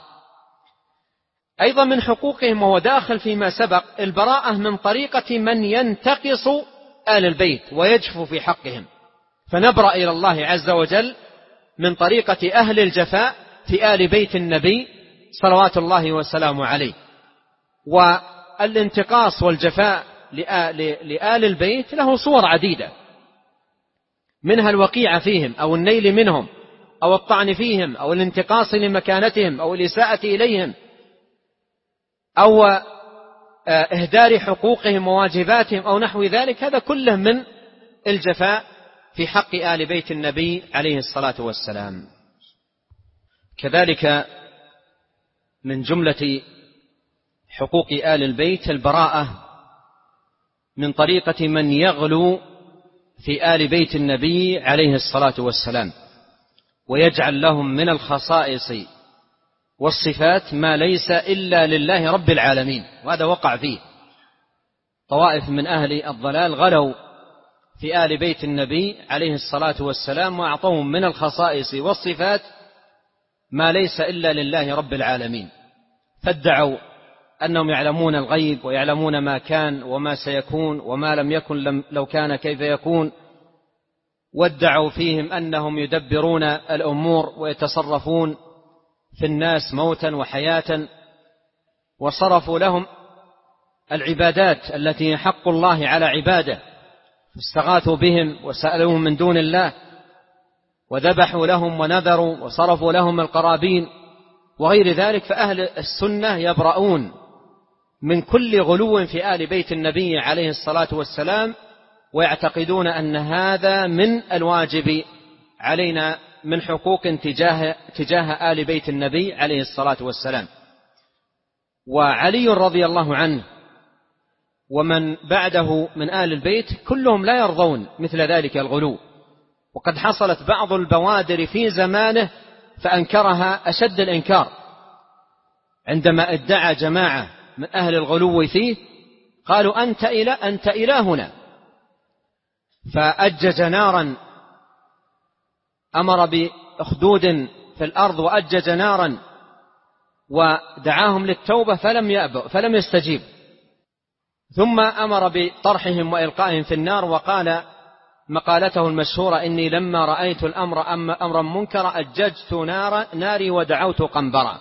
أيضا من حقوقهم وهو داخل فيما سبق البراءة من طريقة من ينتقص آل البيت ويجفو في حقهم، فنبرأ إلى الله عز وجل من طريقة أهل الجفاء في آل بيت النبي صلوات الله وسلامه عليه. والانتقاص والجفاء لآل البيت له صور عديدة، منها الوقيعة فيهم أو النيل منهم أو الطعن فيهم أو الانتقاص لمكانتهم أو الإساءة إليهم أو إهدار حقوقهم وواجباتهم أو نحو ذلك. هذا كله من الجفاء في حق آل بيت النبي عليه الصلاة والسلام. كذلك من جملة حقوق آل البيت البراءة من طريقة من يغلو في آل بيت النبي عليه الصلاة والسلام ويجعل لهم من الخصائص والصفات ما ليس إلا لله رب العالمين. وهذا وقع فيه طوائف من أهل الضلال، غلوا في آل بيت النبي عليه الصلاة والسلام وأعطوهم من الخصائص والصفات ما ليس إلا لله رب العالمين، فادعوا أنهم يعلمون الغيب ويعلمون ما كان وما سيكون وما لم يكن لو كان كيف يكون، وادعوا فيهم أنهم يدبرون الأمور ويتصرفون في الناس موتا وحياة، وصرفوا لهم العبادات التي حق الله على عباده، استغاثوا بهم وسألوهم من دون الله، وذبحوا لهم ونذروا وصرفوا لهم القرابين وغير ذلك. فأهل السنة يبرؤون من كل غلو في آل بيت النبي عليه الصلاة والسلام، ويعتقدون أن هذا من الواجب علينا من حقوق تجاه آل بيت النبي عليه الصلاة والسلام. وعلي رضي الله عنه ومن بعده من آل البيت كلهم لا يرضون مثل ذلك الغلو، وقد حصلت بعض البوادر في زمانه فأنكرها أشد الإنكار، عندما ادعى جماعة من أهل الغلو فيه قالوا أنت إلهنا، فأجج نارا أمر أخدود في الأرض وأجج نارا ودعاهم للتوبة فلم يستجيب، ثم أمر بطرحهم وإلقائهم في النار، وقال مقالته المشهورة: إني لما رأيت الأمر أمرا منكرا أججت ناري ودعوت قنبرا.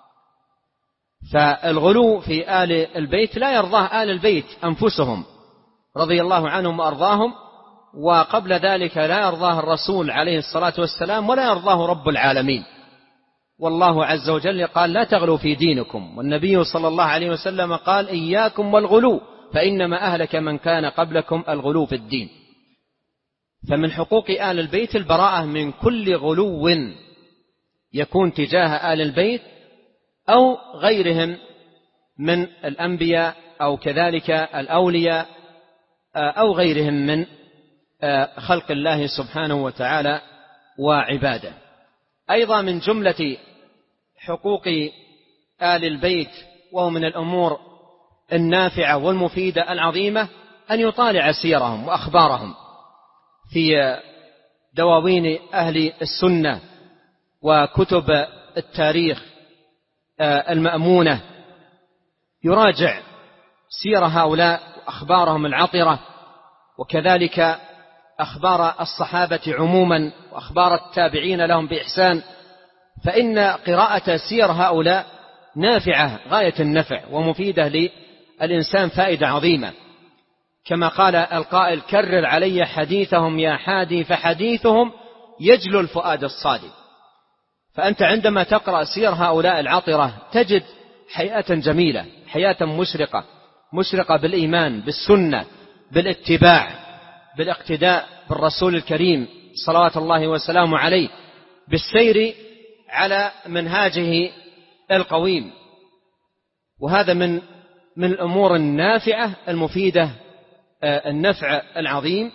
فالغلو في آل البيت لا يرضاه آل البيت أنفسهم رضي الله عنهم وأرضاهم، وقبل ذلك لا يرضاه الرسول عليه الصلاة والسلام ولا يرضاه رب العالمين. والله عز وجل قال: لا تغلوا في دينكم، والنبي صلى الله عليه وسلم قال: إياكم والغلو فإنما أهلك من كان قبلكم الغلو في الدين. فمن حقوق آل البيت البراءة من كل غلو يكون تجاه آل البيت أو غيرهم من الأنبياء أو كذلك الأولياء أو غيرهم من خلق الله سبحانه وتعالى وعباده. أيضا من جملة حقوق آل البيت وهو من الأمور النافعة والمفيدة العظيمة أن يطالع سيرهم وأخبارهم في دواوين أهل السنة وكتب التاريخ المأمونة، يراجع سير هؤلاء وأخبارهم العطرة، وكذلك أخبار الصحابة عموما وأخبار التابعين لهم بإحسان، فإن قراءة سير هؤلاء نافعة غاية النفع ومفيدة للإنسان فائدة عظيمة. كما قال القائل: كرر علي حديثهم يا حادي فحديثهم يجلو الفؤاد الصادق. فأنت عندما تقرأ سير هؤلاء العطرة تجد حياة جميلة، حياة مشرقة بالإيمان بالسنة بالاتباع بالاقتداء بالرسول الكريم صلوات الله وسلامه عليه، بالسير على منهاجه القويم. وهذا من الأمور النافعة المفيدة، النفع العظيم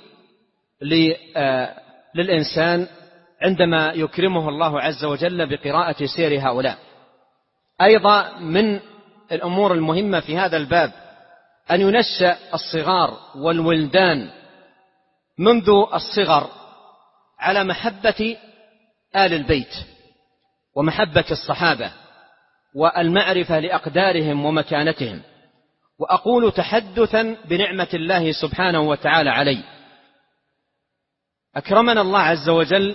للإنسان عندما يكرمه الله عز وجل بقراءة سير هؤلاء. أيضا من الأمور المهمة في هذا الباب أن ينشأ الصغار والولدان منذ الصغر على محبة آل البيت ومحبة الصحابة والمعرفة لأقدارهم ومكانتهم. وأقول تحدثا بنعمة الله سبحانه وتعالى علي، أكرمنا الله عز وجل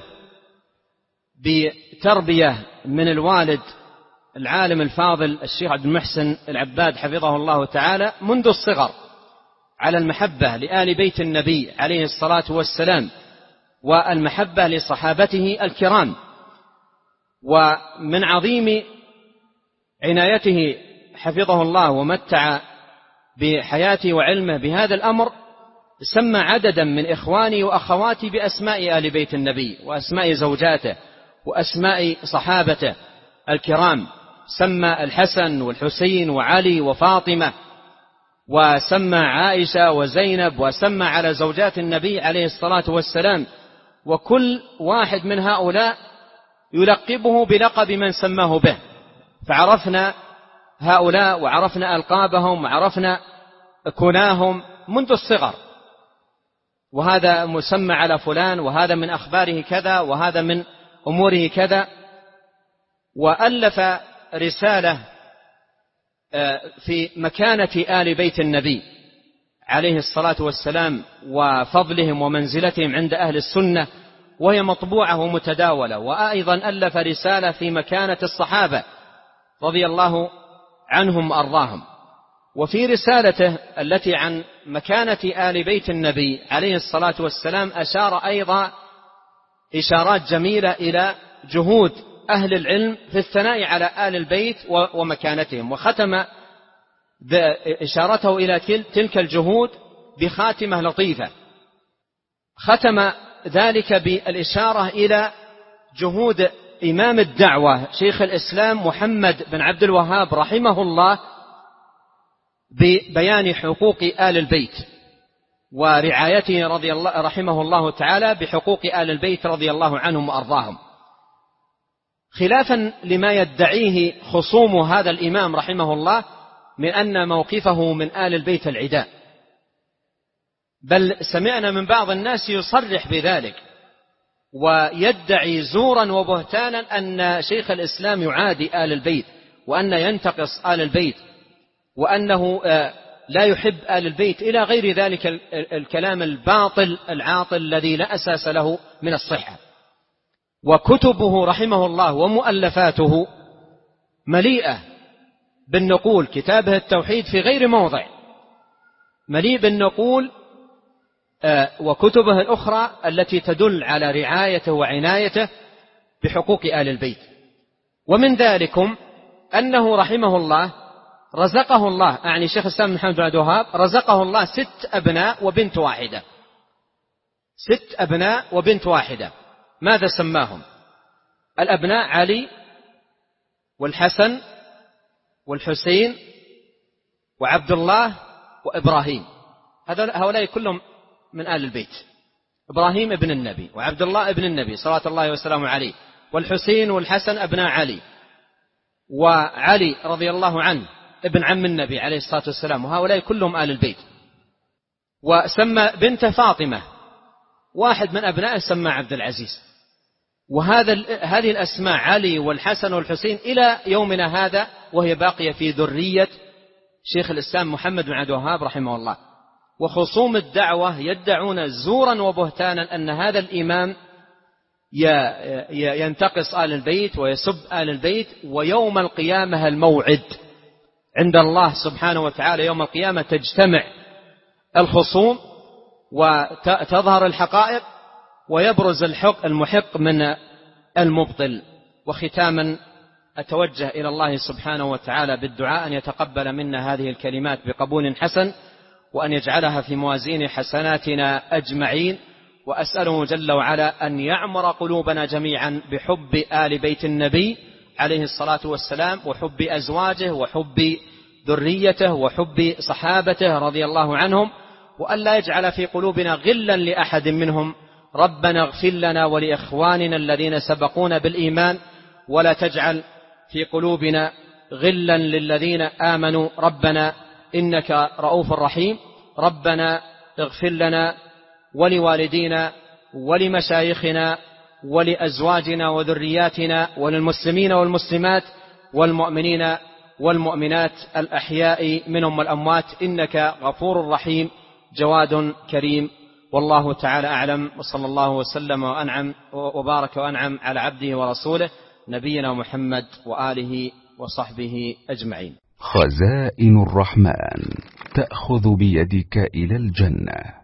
بتربية من الوالد العالم الفاضل الشيخ عبد المحسن العباد حفظه الله تعالى منذ الصغر على المحبة لآل بيت النبي عليه الصلاة والسلام والمحبة لصحابته الكرام. ومن عظيم عنايته حفظه الله ومتع بحياته وعلمه بهذا الأمر سمى عددا من إخواني وأخواتي بأسماء آل بيت النبي وأسماء زوجاته وأسماء صحابته الكرام، سمى الحسن والحسين وعلي وفاطمة، وسمى عائشة وزينب، وسمى على زوجات النبي عليه الصلاة والسلام، وكل واحد من هؤلاء يلقبه بلقب من سماه به. فعرفنا هؤلاء وعرفنا ألقابهم وعرفنا كناهم منذ الصغر، وهذا مسمى على فلان وهذا من أخباره كذا وهذا من أموره كذا. وألف رسالة في مكانة آل بيت النبي عليه الصلاة والسلام وفضلهم ومنزلتهم عند أهل السنة، وهي مطبوعة ومتداولة. وأيضا ألف رسالة في مكانة الصحابة رضي الله عنهم وأرضاهم. وفي رسالته التي عن مكانة آل بيت النبي عليه الصلاة والسلام أشار أيضا إشارات جميلة إلى جهود أهل العلم في الثناء على آل البيت ومكانتهم، وختم إشارته إلى تلك الجهود بخاتمة لطيفة، ختم ذلك بالإشارة إلى جهود إمام الدعوة شيخ الإسلام محمد بن عبد الوهاب رحمه الله ببيان حقوق آل البيت ورعايته رحمه الله تعالى بحقوق آل البيت رضي الله عنهم وأرضاهم، خلافا لما يدعيه خصوم هذا الإمام رحمه الله من أن موقفه من آل البيت العداء. بل سمعنا من بعض الناس يصرح بذلك ويدعي زورا وبهتانا أن شيخ الإسلام يعادي آل البيت، وأن ينتقص آل البيت، وأنه لا يحب آل البيت، إلى غير ذلك الكلام الباطل العاطل الذي لا أساس له من الصحة. وكتبه رحمه الله ومؤلفاته مليئة بالنقول، كتابه التوحيد في غير موضع مليء بالنقول، وكتبه الأخرى التي تدل على رعايته وعنايته بحقوق آل البيت. ومن ذلكم أنه رحمه الله رزقه الله، يعني شيخ الإسلام محمد بن عبد الوهاب رزقه الله 6 أبناء وبنت واحدة، 6 أبناء وبنت واحدة. ماذا سماهم؟ الأبناء علي والحسن والحسين وعبد الله وإبراهيم، هؤلاء كلهم من آل البيت. إبراهيم ابن النبي، وعبد الله ابن النبي صلوات الله وسلامه عليه، والحسين والحسن أبناء علي، وعلي رضي الله عنه ابن عم النبي عليه الصلاة والسلام، وهؤلاء كلهم آل البيت. وسمى بنت فاطمة، واحد من أبنائه سمى عبد العزيز. هذه الأسماء علي والحسن والحسين إلى يومنا هذا وهي باقية في ذرية شيخ الإسلام محمد بن عبد الوهاب رحمه الله. وخصوم الدعوة يدعون زورا وبهتانا أن هذا الإمام ينتقص آل البيت ويسب آل البيت، ويوم القيامة الموعد عند الله سبحانه وتعالى، يوم القيامة تجتمع الخصوم وتظهر الحقائق ويبرز المحق من المبطل. وختاما أتوجه إلى الله سبحانه وتعالى بالدعاء أن يتقبل منا هذه الكلمات بقبول حسن، وأن يجعلها في موازين حسناتنا أجمعين، وأسأله جل وعلا أن يعمر قلوبنا جميعا بحب آل بيت النبي عليه الصلاة والسلام، وحب أزواجه، وحب ذريته، وحب صحابته رضي الله عنهم، وأن لا يجعل في قلوبنا غلا لأحد منهم. ربنا اغفر لنا ولإخواننا الذين سبقونا بالإيمان، ولا تجعل في قلوبنا غلا للذين آمنوا ربنا إنك رؤوف رحيم. ربنا اغفر لنا ولوالدينا ولمشايخنا ولأزواجنا وذرياتنا وللمسلمين والمسلمات والمؤمنين والمؤمنات الأحياء منهم والأموات، إنك غفور رحيم جواد كريم. والله تعالى أعلم، وصلى الله وسلم وأنعم وبارك وأنعم على عبده ورسوله نبينا محمد وآله وصحبه أجمعين. خزائن الرحمن تأخذ بيدك إلى الجنة.